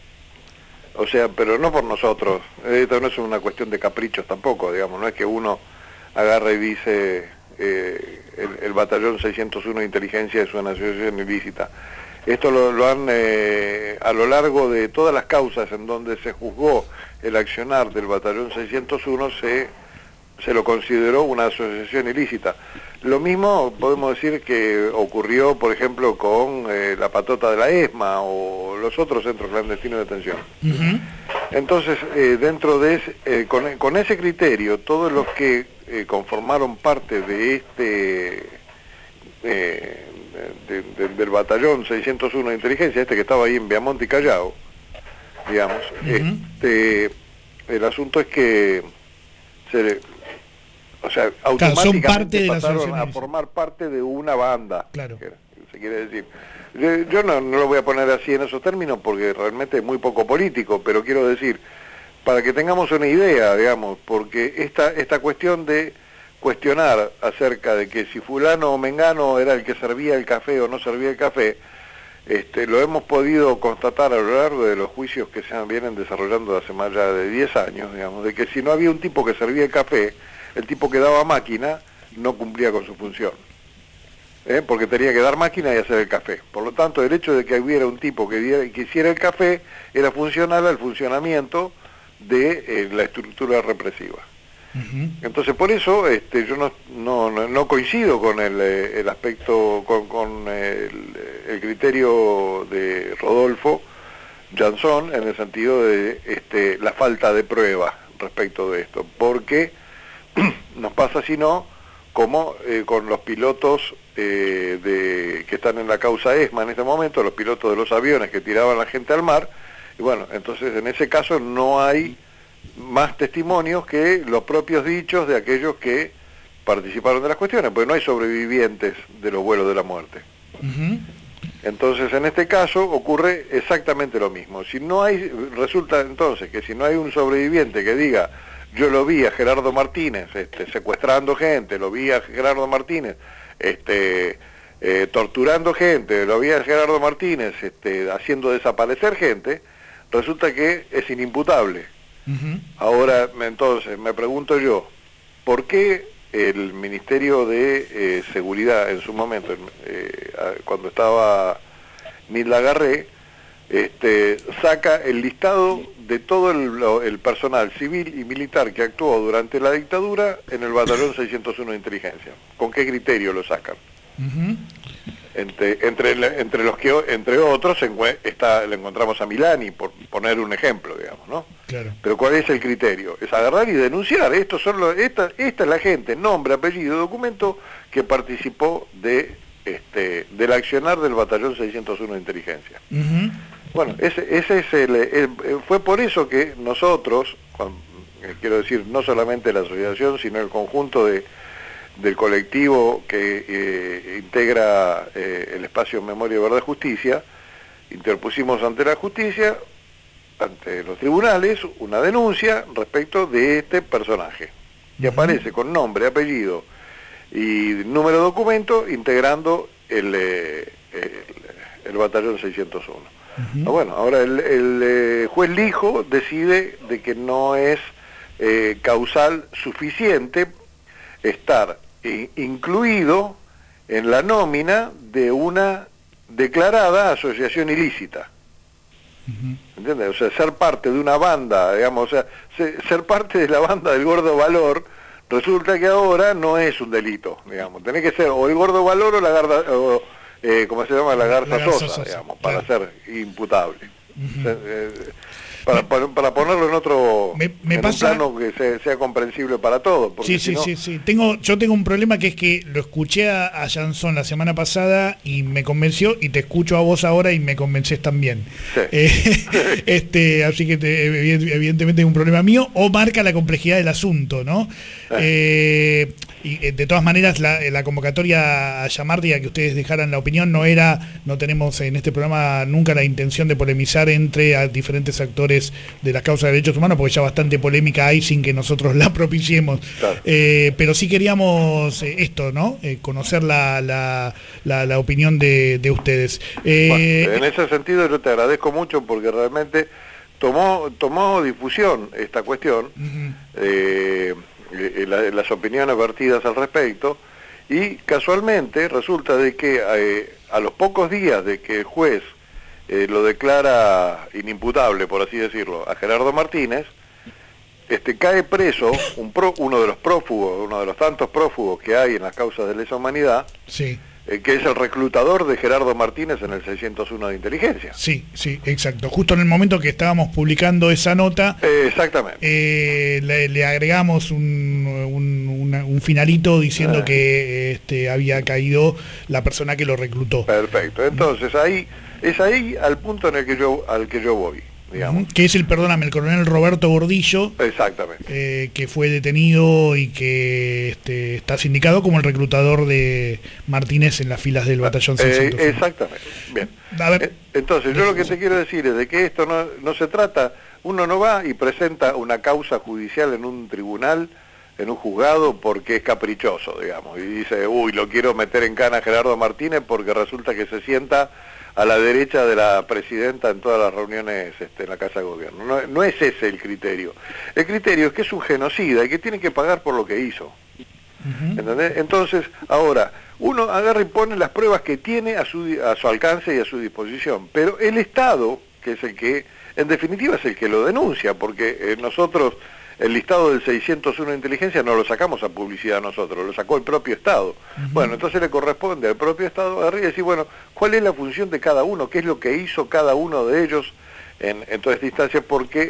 O sea, pero no por nosotros. Esto no es una cuestión de caprichos tampoco, digamos. No es que uno agarre y dice eh, el, el batallón seiscientos uno de inteligencia es una asociación ilícita. Esto lo, lo han, eh, a lo largo de todas las causas en donde se juzgó el accionar del batallón seiscientos uno, se, se lo consideró una asociación ilícita. Lo mismo podemos decir que ocurrió, por ejemplo, con eh, la patota de la ESMA o los otros centros clandestinos de detención. Uh-huh. Entonces, eh, dentro de ese, eh, con, con ese criterio, todos los que eh, conformaron parte de este... Eh, De, de, del batallón seiscientos uno de inteligencia, este que estaba ahí en Viamonte y Callao, digamos, uh-huh. este, el asunto es que se le, o sea, automáticamente claro, parte de pasaron a formar parte de una banda, claro. que se quiere decir. Yo, yo no, no lo voy a poner así en esos términos porque realmente es muy poco político, pero quiero decir, para que tengamos una idea, digamos, porque esta, esta cuestión de cuestionar acerca de que si fulano o mengano era el que servía el café o no servía el café, este, lo hemos podido constatar a lo largo de los juicios que se vienen desarrollando hace más ya de diez años, digamos, de que si no había un tipo que servía el café, el tipo que daba máquina no cumplía con su función, ¿eh? Porque tenía que dar máquina y hacer el café. Por lo tanto, el hecho de que hubiera un tipo que, diera, que hiciera el café era funcional al funcionamiento de eh, la estructura represiva. Entonces por eso este, yo no, no, no coincido con el, el aspecto, con, con el, el criterio de Rodolfo Jansson en el sentido de este, la falta de prueba respecto de esto, porque nos pasa si no como eh, con los pilotos eh, de, que están en la causa ESMA en este momento, los pilotos de los aviones que tiraban a la gente al mar, y bueno, entonces en ese caso no hay más testimonios que los propios dichos de aquellos que participaron de las cuestiones, porque no hay sobrevivientes de los vuelos de la muerte. Uh-huh. Entonces, en este caso ocurre exactamente lo mismo. Si no hay, resulta entonces que si no hay un sobreviviente que diga, yo lo vi a Gerardo Martínez este, secuestrando gente, lo vi a Gerardo Martínez este, eh, torturando gente, lo vi a Gerardo Martínez este, haciendo desaparecer gente, resulta que es inimputable. Uh-huh. Ahora, entonces, me pregunto yo, ¿por qué el Ministerio de eh, Seguridad en su momento, eh, cuando estaba Nilda Garré, este, saca el listado de todo el, el personal civil y militar que actuó durante la dictadura en el batallón seiscientos uno de inteligencia? ¿Con qué criterio lo sacan? Uh-huh. Entre, entre, entre los que, entre otros, está, le encontramos a Milani, por poner un ejemplo, digamos, ¿no? Claro. Pero ¿cuál es el criterio? Es agarrar y denunciar. Estos son los, esta, esta es la gente, nombre, apellido, documento, que participó de este del accionar del batallón seiscientos uno de inteligencia. Uh-huh. Bueno, ese, ese es el, el, fue por eso que nosotros, cuando, quiero decir, no solamente la asociación, sino el conjunto de del colectivo que eh, integra eh, el espacio Memoria, Verdad y Justicia, interpusimos ante la justicia, ante los tribunales, una denuncia respecto de este personaje, que aparece con nombre, apellido y número de documento integrando el, eh, el, el batallón seiscientos uno. Uh-huh. Bueno, ahora el, el eh, juez Lijo decide de que no es eh, causal suficiente estar incluido en la nómina de una declarada asociación ilícita. Uh-huh. ¿Entiendes? O sea, ser parte de una banda, digamos, o sea, ser parte de la banda del Gordo Valor, resulta que ahora no es un delito, digamos. Tenés que ser o el Gordo Valor o la garda, o, eh, ¿cómo se llama? La Garza, la Garza Sosa, Sosa, digamos, claro, para ser imputable. Uh-huh. O sea, eh, para, para, para ponerlo en otro me, me en pasa, un plano que sea, sea comprensible para todos. Sí, sí, si no... sí, sí. Tengo, yo tengo un problema que es que lo escuché a, a Jansson la semana pasada y me convenció, y te escucho a vos ahora y me convences también. Sí. Eh, este, así que te, evidentemente es un problema mío, o marca la complejidad del asunto, ¿no? Eh, y de todas maneras la, la convocatoria a llamarte y a que ustedes dejaran la opinión no era, no tenemos en este programa nunca la intención de polemizar entre a diferentes actores de las causas de derechos humanos, porque ya bastante polémica hay sin que nosotros la propiciemos. Claro. Eh, pero sí queríamos eh, esto, ¿no? Eh, conocer la, la, la, la opinión de, de ustedes. Eh, bueno, en ese sentido yo te agradezco mucho porque realmente tomó, tomó difusión esta cuestión. Uh-huh. eh, La, las opiniones vertidas al respecto, y casualmente resulta de que eh, a los pocos días de que el juez eh, lo declara inimputable, por así decirlo, a Gerardo Martínez, este cae preso un pro, uno de los prófugos, uno de los tantos prófugos que hay en las causas de lesa humanidad, sí. eh, que es el reclutador de Gerardo Martínez en el seiscientos uno de inteligencia. Sí, sí, exacto. Justo en el momento que estábamos publicando esa nota, eh, exactamente, eh, le, le agregamos un, un, una, un finalito diciendo eh. que este, había caído la persona que lo reclutó. Perfecto. Entonces ahí es ahí al punto en el que yo al que yo voy. Digamos. Que es el, perdóname, el coronel Roberto Gordillo. Exactamente. Eh, que fue detenido y que este, está sindicado como el reclutador de Martínez en las filas del batallón seiscientos uno. Eh, exactamente. Bien. A ver, entonces, yo lo que te quiero decir es de que esto no, no se trata, uno no va y presenta una causa judicial en un tribunal, en un juzgado, porque es caprichoso, digamos, y dice, uy, lo quiero meter en cana a Gerardo Martínez porque resulta que se sienta a la derecha de la presidenta en todas las reuniones este, en la Casa de Gobierno. No, no es ese el criterio. El criterio es que es un genocida y que tiene que pagar por lo que hizo. Uh-huh. ¿Entendés? Entonces, ahora, uno agarra y pone las pruebas que tiene a su, a su alcance y a su disposición, pero el Estado, que es el que, en definitiva, es el que lo denuncia, porque eh, nosotros, el listado del seiscientos uno de inteligencia no lo sacamos a publicidad nosotros, lo sacó el propio Estado. Uh-huh. Bueno, entonces le corresponde al propio Estado agarrar y decir, bueno, ¿cuál es la función de cada uno? ¿Qué es lo que hizo cada uno de ellos en, en toda esta instancia? Porque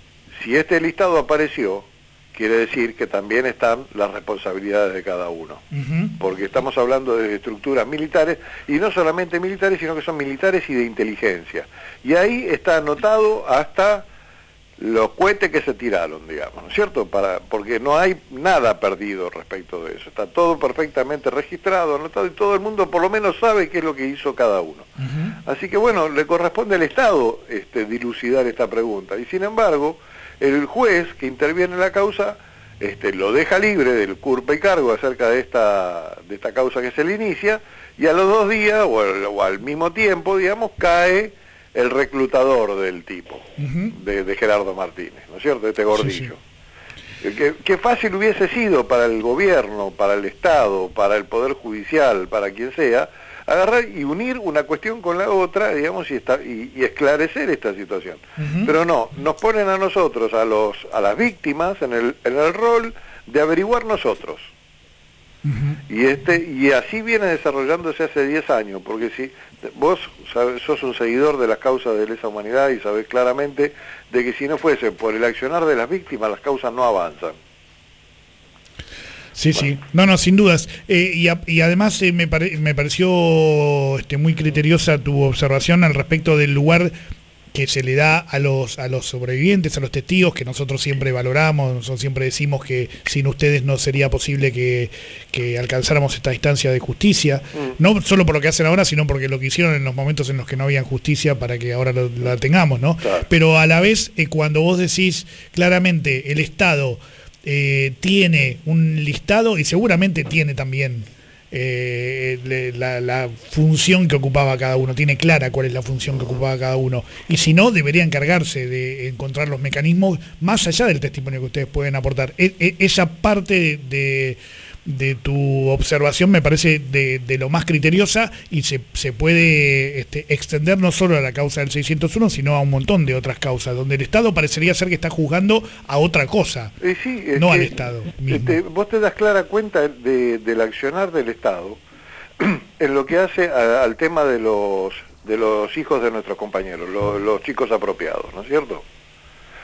si este listado apareció, quiere decir que también están las responsabilidades de cada uno. Uh-huh. Porque estamos hablando de estructuras militares, y no solamente militares, sino que son militares y de inteligencia. Y ahí está anotado hasta los cohetes que se tiraron, digamos, ¿no es cierto? Para, porque no hay nada perdido respecto de eso. Está todo perfectamente registrado, anotado, y todo el mundo por lo menos sabe qué es lo que hizo cada uno. Uh-huh. Así que bueno, le corresponde al Estado este, dilucidar esta pregunta. Y sin embargo, el juez que interviene en la causa este, lo deja libre del culpa y cargo acerca de esta, de esta causa que se le inicia, y a los dos días, o al, o al mismo tiempo, digamos, cae el reclutador del tipo, uh-huh. de, de Gerardo Martínez, ¿no es cierto?, de este Gordillo. Sí, sí. Que, que fácil hubiese sido para el gobierno, para el Estado, para el Poder Judicial, para quien sea, agarrar y unir una cuestión con la otra, digamos, y, esta, y, y esclarecer esta situación. Uh-huh. Pero no, nos ponen a nosotros, a los a las víctimas, en el, en el rol de averiguar nosotros. Uh-huh. Y este y así viene desarrollándose hace diez años, porque si vos sabes, sos un seguidor de las causas de lesa humanidad y sabés claramente de que si no fuese por el accionar de las víctimas, las causas no avanzan. Sí, bueno. sí, no, no, sin dudas. Eh, y, a, y además eh, me, pare, me pareció este, muy criteriosa tu observación al respecto del lugar que se le da a los a los sobrevivientes, a los testigos, que nosotros siempre valoramos, nosotros siempre decimos que sin ustedes no sería posible que, que alcanzáramos esta instancia de justicia, mm. no solo por lo que hacen ahora, sino porque lo que hicieron en los momentos en los que no había justicia para que ahora lo, la tengamos, ¿no? Claro. Pero a la vez, eh, cuando vos decís claramente el Estado eh, tiene un listado, y seguramente tiene también Eh, le, la, la función que ocupaba cada uno, tiene clara cuál es la función que ocupaba cada uno, y si no, debería encargarse de encontrar los mecanismos más allá del testimonio que ustedes pueden aportar. E, e, esa parte de, de tu observación me parece de, de lo más criteriosa, y se, se puede este, extender no solo a la causa del seiscientos uno, sino a un montón de otras causas, donde el Estado parecería ser que está juzgando a otra cosa, eh, sí, no que, al Estado mismo. Este, vos te das clara cuenta de, del accionar del Estado en lo que hace a, al tema de los de los hijos de nuestros compañeros, los, los chicos apropiados, ¿no es cierto?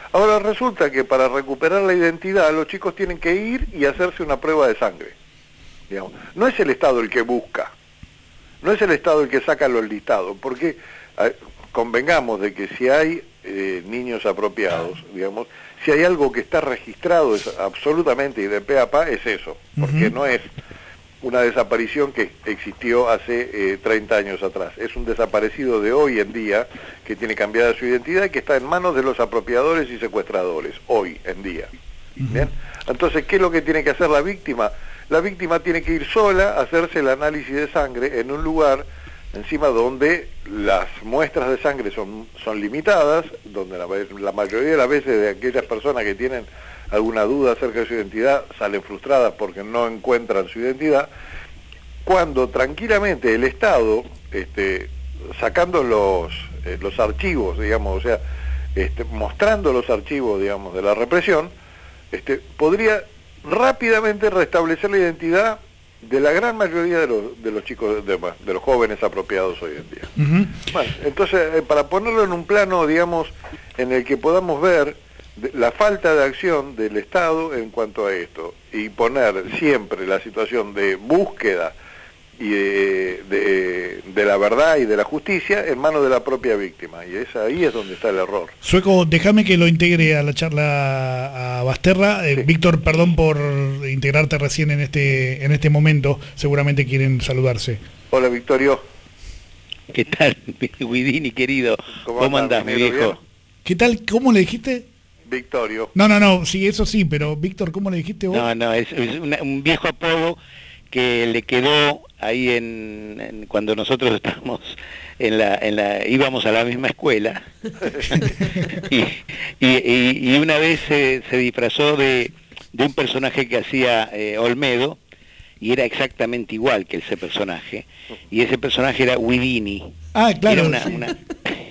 Ahora resulta que para recuperar la identidad los chicos tienen que ir y hacerse una prueba de sangre. Digamos. No es el Estado el que busca, no es el Estado el que saca los listados, porque eh, convengamos de que si hay eh, niños apropiados, digamos, si hay algo que está registrado es absolutamente y de pe a pa es eso, porque uh-huh. no es una desaparición que existió hace eh, treinta años atrás, es un desaparecido de hoy en día que tiene cambiada su identidad y que está en manos de los apropiadores y secuestradores, hoy en día. Uh-huh. ¿Bien? Entonces, ¿qué es lo que tiene que hacer la víctima? La víctima tiene que ir sola a hacerse el análisis de sangre en un lugar encima donde las muestras de sangre son, son limitadas, donde la, la mayoría de las veces de aquellas personas que tienen alguna duda acerca de su identidad salen frustradas porque no encuentran su identidad, cuando tranquilamente el Estado, este, sacando los, eh, los archivos, digamos, o sea, este, mostrando los archivos, digamos, de la represión, este, podría rápidamente restablecer la identidad de la gran mayoría de los, de los chicos, de, de los jóvenes apropiados hoy en día. Uh-huh. Bueno, entonces, eh, para ponerlo en un plano, digamos, en el que podamos ver de, la falta de acción del Estado en cuanto a esto, y poner siempre la situación de búsqueda y de, de, de la verdad y de la justicia en manos de la propia víctima, y es ahí es donde está el error. Sueco, déjame que lo integre a la charla a Basterra. Eh, sí. Víctor, perdón por integrarte recién en este en este momento, seguramente quieren saludarse. Hola, Victorio. ¿Qué tal, Guidini, querido? ¿Cómo, ¿Cómo andás, mi viejo? Bien? ¿Qué tal? ¿Cómo le dijiste? Victorio. No, no, no, sí, eso sí, pero Víctor, ¿cómo le dijiste vos? No, no, es, es una, un viejo apodo que le quedó ahí en, en cuando nosotros estábamos en la, en la íbamos a la misma escuela y, y, y una vez se, se disfrazó de, de un personaje que hacía eh, Olmedo y era exactamente igual que ese personaje, y ese personaje era Guidini. Ah, claro. Era una, sí. una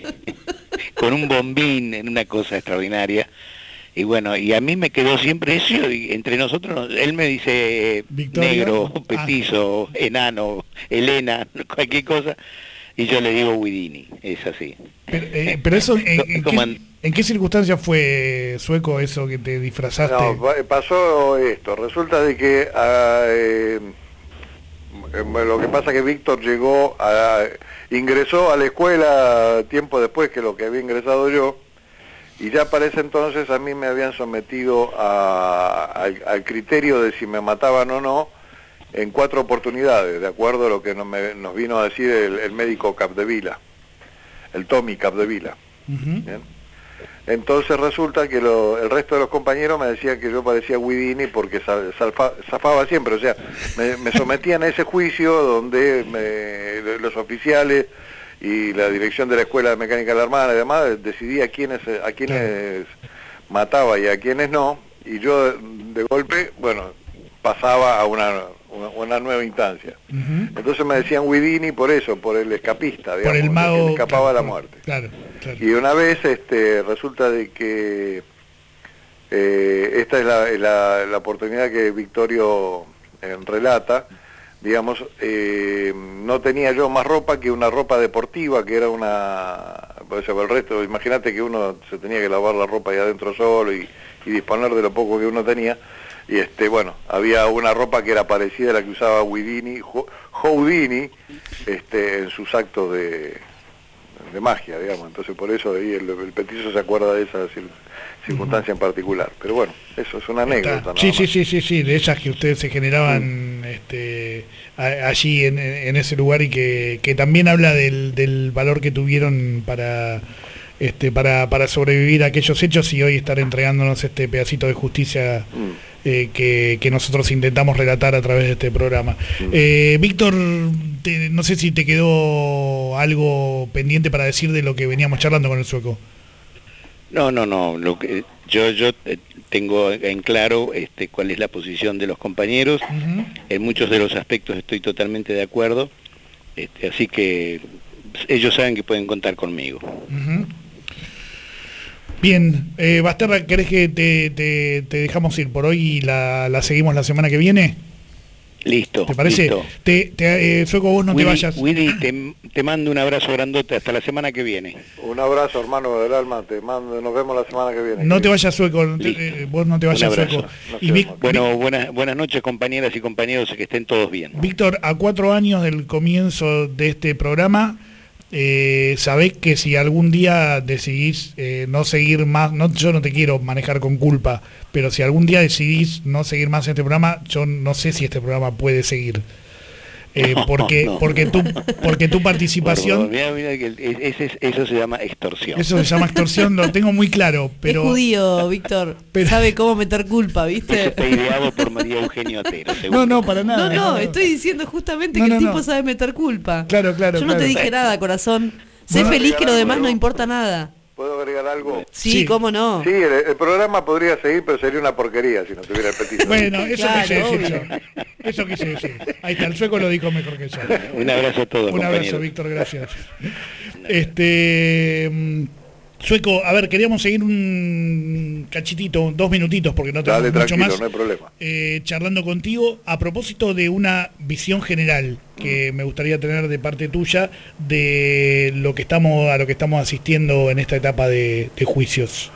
con un bombín, en una cosa extraordinaria. Y bueno, y a mí me quedó siempre eso, y entre nosotros, él me dice Victoria, negro, petizo, ah. enano, Elena, cualquier cosa, y yo le digo Guidini, es así. Pero, eh, pero eso, ¿en, en, qué, ¿en qué circunstancias fue, Sueco, eso que te disfrazaste? No, pasó esto, resulta de que a, eh, lo que pasa es que Víctor llegó, a, ingresó a la escuela tiempo después que lo que había ingresado yo, y ya para ese entonces a mí me habían sometido a, a, al criterio de si me mataban o no en cuatro oportunidades, de acuerdo a lo que nos, me, nos vino a decir el, el médico Capdevila, el Tommy Capdevila. Uh-huh. ¿Bien? Entonces resulta que lo, el resto de los compañeros me decían que yo parecía Guidini porque sal, salfa, zafaba siempre, o sea, me, me sometían a ese juicio donde me, los oficiales y la dirección de la Escuela de Mecánica de la Armada y demás decidía a quiénes, a quiénes mataba y a quiénes no, y yo de golpe, bueno, pasaba a una, una, una nueva instancia. Uh-huh. Entonces me decían Guidini por eso, por el escapista, digamos, por el mago, el que escapaba claro, a la muerte. Claro, claro. Y una vez este, resulta de que eh, esta es la, la, la oportunidad que Victorio eh, relata, digamos, eh, no tenía yo más ropa que una ropa deportiva, que era una, o sea, el resto, imagínate que uno se tenía que lavar la ropa ahí adentro solo y, y disponer de lo poco que uno tenía, y este, bueno, había una ropa que era parecida a la que usaba Guidini, Houdini, este, en sus actos de, de magia, digamos, entonces por eso ahí el, el petizo se acuerda de esa circunstancia en particular, pero bueno, eso es una anécdota. Sí, sí, sí, sí, sí, de esas que ustedes se generaban, mm. este, a, allí en, en ese lugar, y que, que también habla del, del valor que tuvieron para, este, para, para sobrevivir a aquellos hechos y hoy estar entregándonos este pedacito de justicia mm. eh, que, que nosotros intentamos relatar a través de este programa. Mm. Eh, Víctor, te, no sé si te quedó algo pendiente para decir de lo que veníamos charlando con el Sueco. No, no, no. Lo que yo yo tengo en claro este, cuál es la posición de los compañeros. Uh-huh. En muchos de los aspectos estoy totalmente de acuerdo. Este, así que ellos saben que pueden contar conmigo. Uh-huh. Bien, eh, Basterra, ¿querés que te, te, te dejamos ir por hoy y la, la seguimos la semana que viene? Listo. ¿Te parece? Listo. Te, te, eh, Sueco, vos no Willy, te vayas. Willy, te, te mando un abrazo grandote hasta la semana que viene. Un abrazo, hermano del alma, te mando, nos vemos la semana que viene. No te vayas, Sueco, te, eh, vos no te vayas, Sueco. No y Vic, bueno, buenas, buenas noches, compañeras y compañeros, que estén todos bien. Víctor, a cuatro años del comienzo de este programa, eh, sabés que si algún día decidís eh, no seguir más, no, yo no te quiero manejar con culpa, pero si algún día decidís no seguir más este programa, yo no sé si este programa puede seguir. Eh, porque no, no. porque tu porque tu participación Por, por, mira, mira que ese, eso se llama extorsión. Eso se llama extorsión, lo tengo muy claro, pero es judío, Víctor, pero, sabe cómo meter culpa, ¿viste? Eso está ideado por María Eugenia Otero, no, no, para nada. No, no, no, estoy diciendo justamente no, que no, el tipo no. sabe meter culpa. Claro, claro. Yo no claro. te dije nada, corazón. Sé feliz que lo demás no importa nada. ¿Puedo agregar algo? Sí, Sí. cómo no. Sí, el, el programa podría seguir, pero sería una porquería si no tuviera el petito. Bueno, eso Claro, quise decir obvio. yo. Eso quise decir. Ahí está, el Sueco lo dijo mejor que yo. Un abrazo a todos, Un abrazo, compañeros. Víctor, gracias. Este mm, Sueco, a ver, queríamos seguir un cachitito, dos minutitos, porque no tenemos Dale, mucho tranquilo, más. no hay problema. Eh, charlando contigo a propósito de una visión general que me gustaría tener de parte tuya de lo que estamos a lo que estamos asistiendo en esta etapa de, de juicios.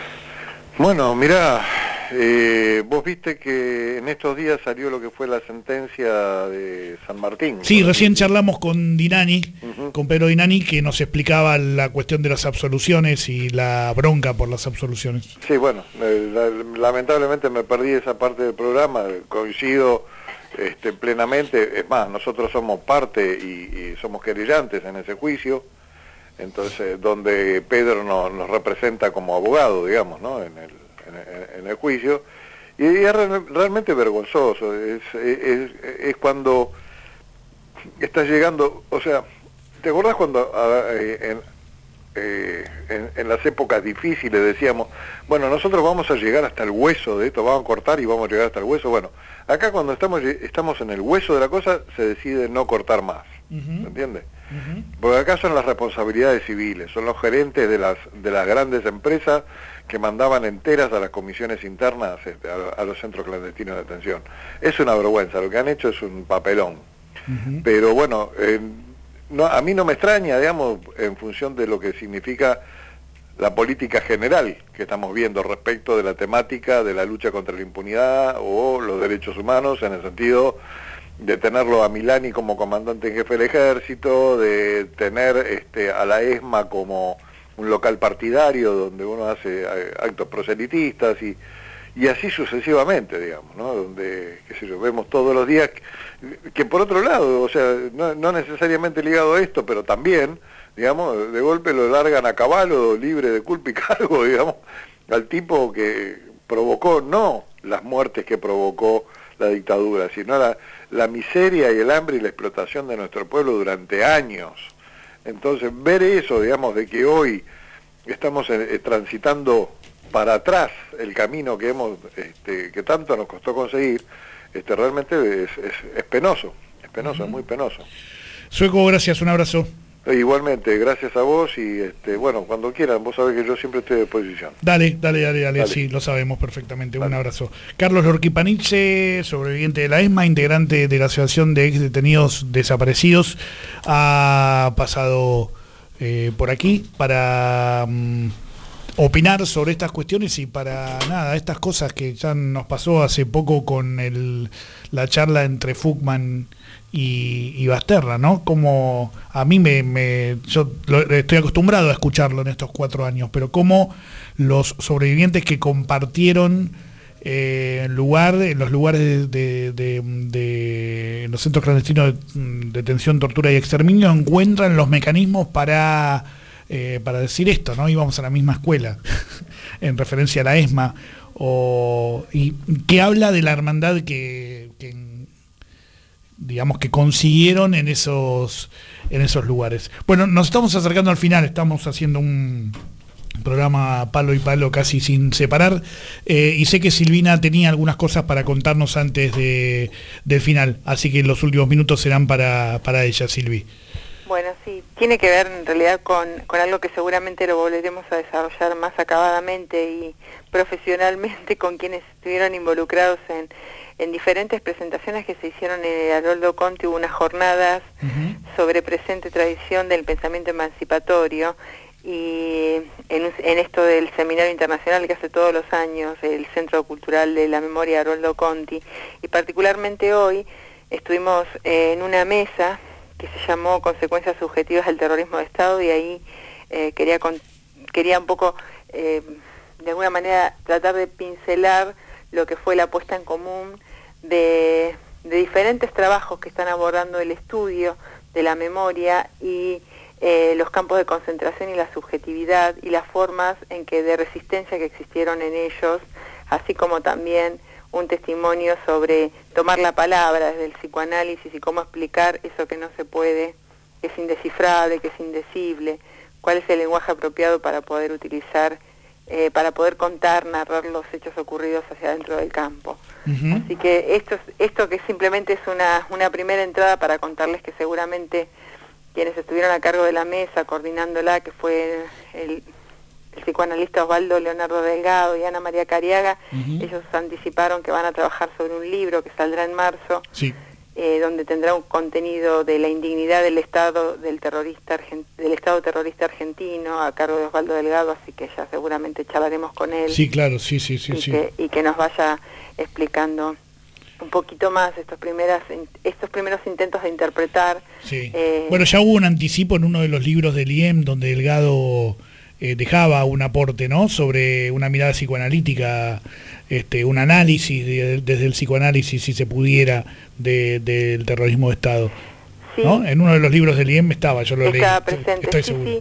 Bueno, mirá, eh, vos viste que en estos días salió lo que fue la sentencia de San Martín. Sí, ¿no? recién charlamos con Dinani, Ujú. con Pedro Dinani, que nos explicaba la cuestión de las absoluciones y la bronca por las absoluciones. Sí, bueno, eh, la- lamentablemente me perdí esa parte del programa, coincido este, plenamente, es más, nosotros somos parte y, y somos querellantes en ese juicio, entonces donde Pedro no- nos representa como abogado, digamos, ¿no? en, el, en, el, en el juicio, y es re- realmente vergonzoso, es, es, es cuando está llegando, o sea, ¿te acordás cuando a- eh, en, eh, en, en las épocas difíciles decíamos, bueno, nosotros vamos a llegar hasta el hueso de esto, vamos a cortar y vamos a llegar hasta el hueso? Bueno, acá cuando estamos estamos en el hueso de la cosa, se decide no cortar más, Uh-huh. ¿se entiende? Uh-huh. Porque acá son las responsabilidades civiles, son los gerentes de las de las grandes empresas que mandaban enteras a las comisiones internas, este, a, a los centros clandestinos de detención. Es una vergüenza, lo que han hecho es un papelón. Uh-huh. Pero bueno, eh, no, a mí no me extraña, digamos, en función de lo que significa la política general que estamos viendo respecto de la temática de la lucha contra la impunidad o los derechos humanos, en el sentido de tenerlo a Milani como comandante en jefe del ejército, de tener este, a la ESMA como un local partidario donde uno hace eh, actos proselitistas y, y así sucesivamente, digamos, ¿no? Donde, qué sé yo, vemos todos los días que, que por otro lado, o sea, no, no necesariamente ligado a esto, pero también, digamos, de golpe lo largan a caballo, libre de culpa y cargo, digamos, al tipo que provocó, no las muertes que provocó la dictadura, sino la, la miseria y el hambre y la explotación de nuestro pueblo durante años. Entonces, ver eso, digamos, de que hoy estamos eh, transitando para atrás el camino que hemos, este, que tanto nos costó conseguir, este, realmente es, es, es penoso, es penoso, uh-huh. es muy penoso. Sueco, gracias, un abrazo. Igualmente, gracias a vos y este, bueno, cuando quieran, vos sabés que yo siempre estoy a disposición. Dale, dale, dale, dale, Dale. sí, lo sabemos perfectamente, Dale. un abrazo. Carlos Lorquipaniche, sobreviviente de la ESMA, integrante de la Asociación de Ex Detenidos Desaparecidos, ha pasado eh, por aquí para mm, opinar sobre estas cuestiones y para nada, estas cosas que ya nos pasó hace poco con el, la charla entre Fugman y, y Basterra, ¿no? Como a mí me, me yo lo, estoy acostumbrado a escucharlo en estos cuatro años, pero como los sobrevivientes que compartieron eh, en lugar en los lugares de, de, de, de en los centros clandestinos de detención, tortura y exterminio encuentran los mecanismos para eh, para decir esto, ¿no? Íbamos a la misma escuela en referencia a la ESMA o y que habla de la hermandad que, que digamos que consiguieron en esos en esos lugares. Bueno, nos estamos acercando al final, estamos haciendo un programa palo y palo casi sin separar, eh, y sé que Silvina tenía algunas cosas para contarnos antes de, del final, así que los últimos minutos serán para, para ella, Silvi. Bueno, sí, tiene que ver en realidad con, con algo que seguramente lo volveremos a desarrollar más acabadamente y profesionalmente con quienes estuvieron involucrados en, en diferentes presentaciones que se hicieron en el Haroldo Conti. Hubo unas jornadas uh-huh. sobre presente tradición del pensamiento emancipatorio, y en, en esto del seminario internacional que hace todos los años el Centro Cultural de la Memoria Haroldo Conti, y particularmente hoy estuvimos en una mesa que se llamó Consecuencias Subjetivas del Terrorismo de Estado, y ahí eh, quería, con, quería un poco, eh, de alguna manera, tratar de pincelar lo que fue la puesta en común de, de diferentes trabajos que están abordando el estudio de la memoria y eh, los campos de concentración y la subjetividad y las formas en que de resistencia que existieron en ellos, así como también un testimonio sobre tomar la palabra desde el psicoanálisis y cómo explicar eso que no se puede, que es indescifrable, que es indecible, cuál es el lenguaje apropiado para poder utilizar, eh, para poder contar, narrar los hechos ocurridos hacia dentro del campo. Uh-huh. Así que esto, esto que simplemente es una, una primera entrada para contarles que seguramente quienes estuvieron a cargo de la mesa, coordinándola, que fue el... el psicoanalista Osvaldo Leonardo Delgado y Ana María Cariaga, uh-huh. ellos anticiparon que van a trabajar sobre un libro que saldrá en marzo, sí. eh, donde tendrá un contenido de la indignidad del Estado del terrorista argent- del Estado terrorista argentino a cargo de Osvaldo Delgado, así que ya seguramente charlaremos con él. Sí, claro, sí, sí, sí. Y, sí. Que, y que nos vaya explicando un poquito más estos primeras estos primeros intentos de interpretar. Sí. Eh, bueno, ya hubo un anticipo en uno de los libros del I E M donde Delgado Eh, dejaba un aporte, ¿no?, sobre una mirada psicoanalítica, este, un análisis de, desde el psicoanálisis, si se pudiera, de, del terrorismo de Estado. Sí. ¿No? En uno de los libros del I E M estaba, yo lo leí. Estaba presente, estoy sí, seguro. Sí.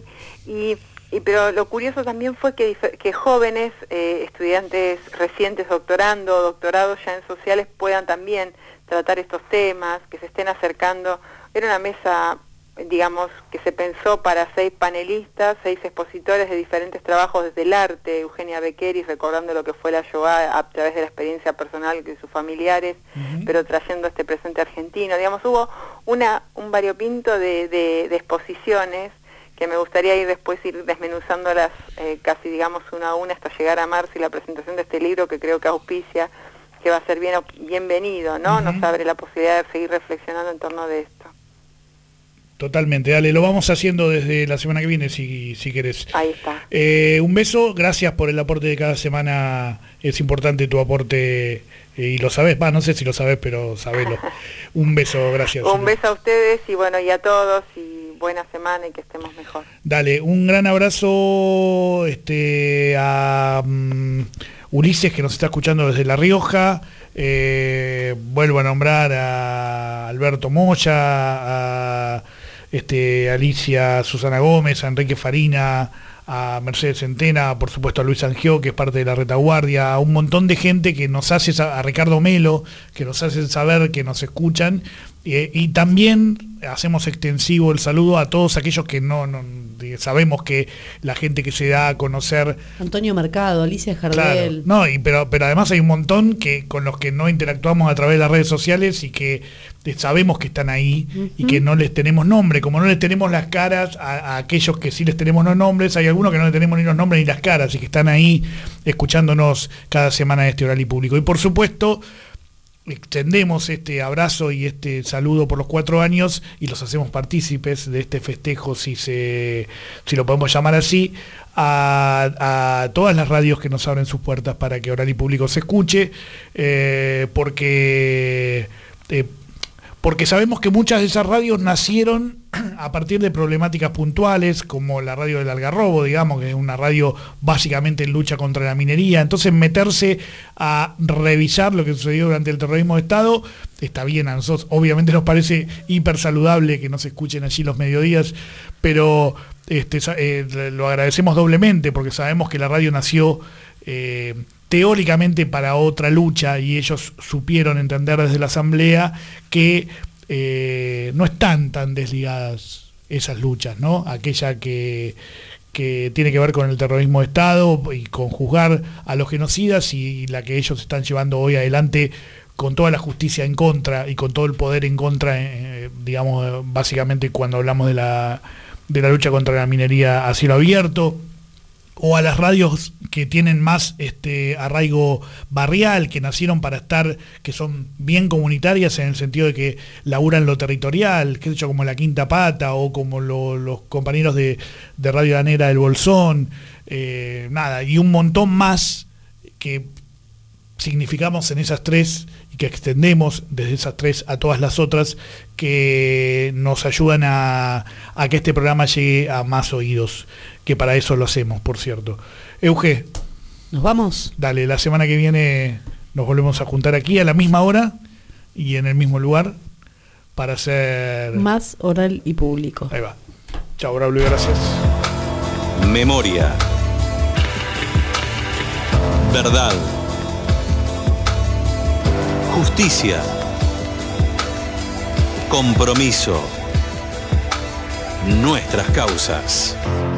Y, y, pero lo curioso también fue que, que jóvenes, eh, estudiantes recientes doctorando, doctorados ya en sociales, puedan también tratar estos temas, que se estén acercando. Era una mesa, digamos, que se pensó para seis panelistas, seis expositores de diferentes trabajos desde el arte, Eugenia Bequeris recordando lo que fue la Shoah a través de la experiencia personal de sus familiares, uh-huh. pero trayendo este presente argentino. Digamos, hubo una un variopinto de, de, de exposiciones que me gustaría ir después ir desmenuzándolas eh, casi, digamos, una a una hasta llegar a marzo y la presentación de este libro que creo que auspicia, que va a ser bien bienvenido, ¿no? Uh-huh. Nos abre la posibilidad de seguir reflexionando en torno de esto. Totalmente, dale, lo vamos haciendo desde la semana que viene, si, si querés. Ahí está. Eh, un beso, gracias por el aporte de cada semana, es importante tu aporte, eh, y lo sabés, va, no sé si lo sabés, pero sabelo. Un beso, gracias. Un beso a ustedes y bueno, y a todos, y buena semana y que estemos mejor. Dale, un gran abrazo este, a um, Ulises, que nos está escuchando desde La Rioja. Eh, vuelvo a nombrar a Alberto Moya, a este, Alicia Susana Gómez, a Enrique Farina, a Mercedes Centena, por supuesto a Luis Angió, que es parte de la retaguardia, a un montón de gente que nos hace, a Ricardo Melo, que nos hacen saber que nos escuchan, eh, y también hacemos extensivo el saludo a todos aquellos que no, no sabemos que la gente que se da a conocer. Antonio Mercado, Alicia Jardel. Claro, no, y, pero, pero además hay un montón que con los que no interactuamos a través de las redes sociales y que sabemos que están ahí, uh-huh. y que no les tenemos nombre. Como no les tenemos las caras a, a aquellos que sí les tenemos los nombres, hay algunos que no les tenemos ni los nombres ni las caras y que están ahí escuchándonos cada semana de este Oral y Público. Y por supuesto extendemos este abrazo y este saludo por los cuatro años y los hacemos partícipes de este festejo, si se si lo podemos llamar así, a, a todas las radios que nos abren sus puertas para que Oral y Público se escuche, eh, porque eh, porque sabemos que muchas de esas radios nacieron a partir de problemáticas puntuales, como la radio del Algarrobo, digamos, que es una radio básicamente en lucha contra la minería. Entonces meterse a revisar lo que sucedió durante el terrorismo de Estado está bien. A nosotros obviamente nos parece hiper saludable que nos escuchen allí los mediodías, pero este, eh, lo agradecemos doblemente porque sabemos que la radio nació eh, teóricamente para otra lucha, y ellos supieron entender desde la asamblea que eh, no están tan desligadas esas luchas, ¿no? Aquella que, que tiene que ver con el terrorismo de Estado y con juzgar a los genocidas, y, y la que ellos están llevando hoy adelante con toda la justicia en contra y con todo el poder en contra, eh, digamos, básicamente cuando hablamos de la, de la lucha contra la minería a cielo abierto, o a las radios que tienen más este arraigo barrial, que nacieron para estar, que son bien comunitarias en el sentido de que laburan lo territorial, qué sé yo, como La Quinta Pata, o como lo, los compañeros de, de Radio Danera del Bolsón, eh, nada, y un montón más que significamos en esas tres y que extendemos desde esas tres a todas las otras, que nos ayudan a, a que este programa llegue a más oídos, que para eso lo hacemos, por cierto. Euge, ¿nos vamos? Dale, la semana que viene nos volvemos a juntar aquí a la misma hora y en el mismo lugar para hacer más Oral y Público. Ahí va. Chao, Braulio, gracias. Memoria. Verdad. Justicia. Compromiso. Nuestras causas.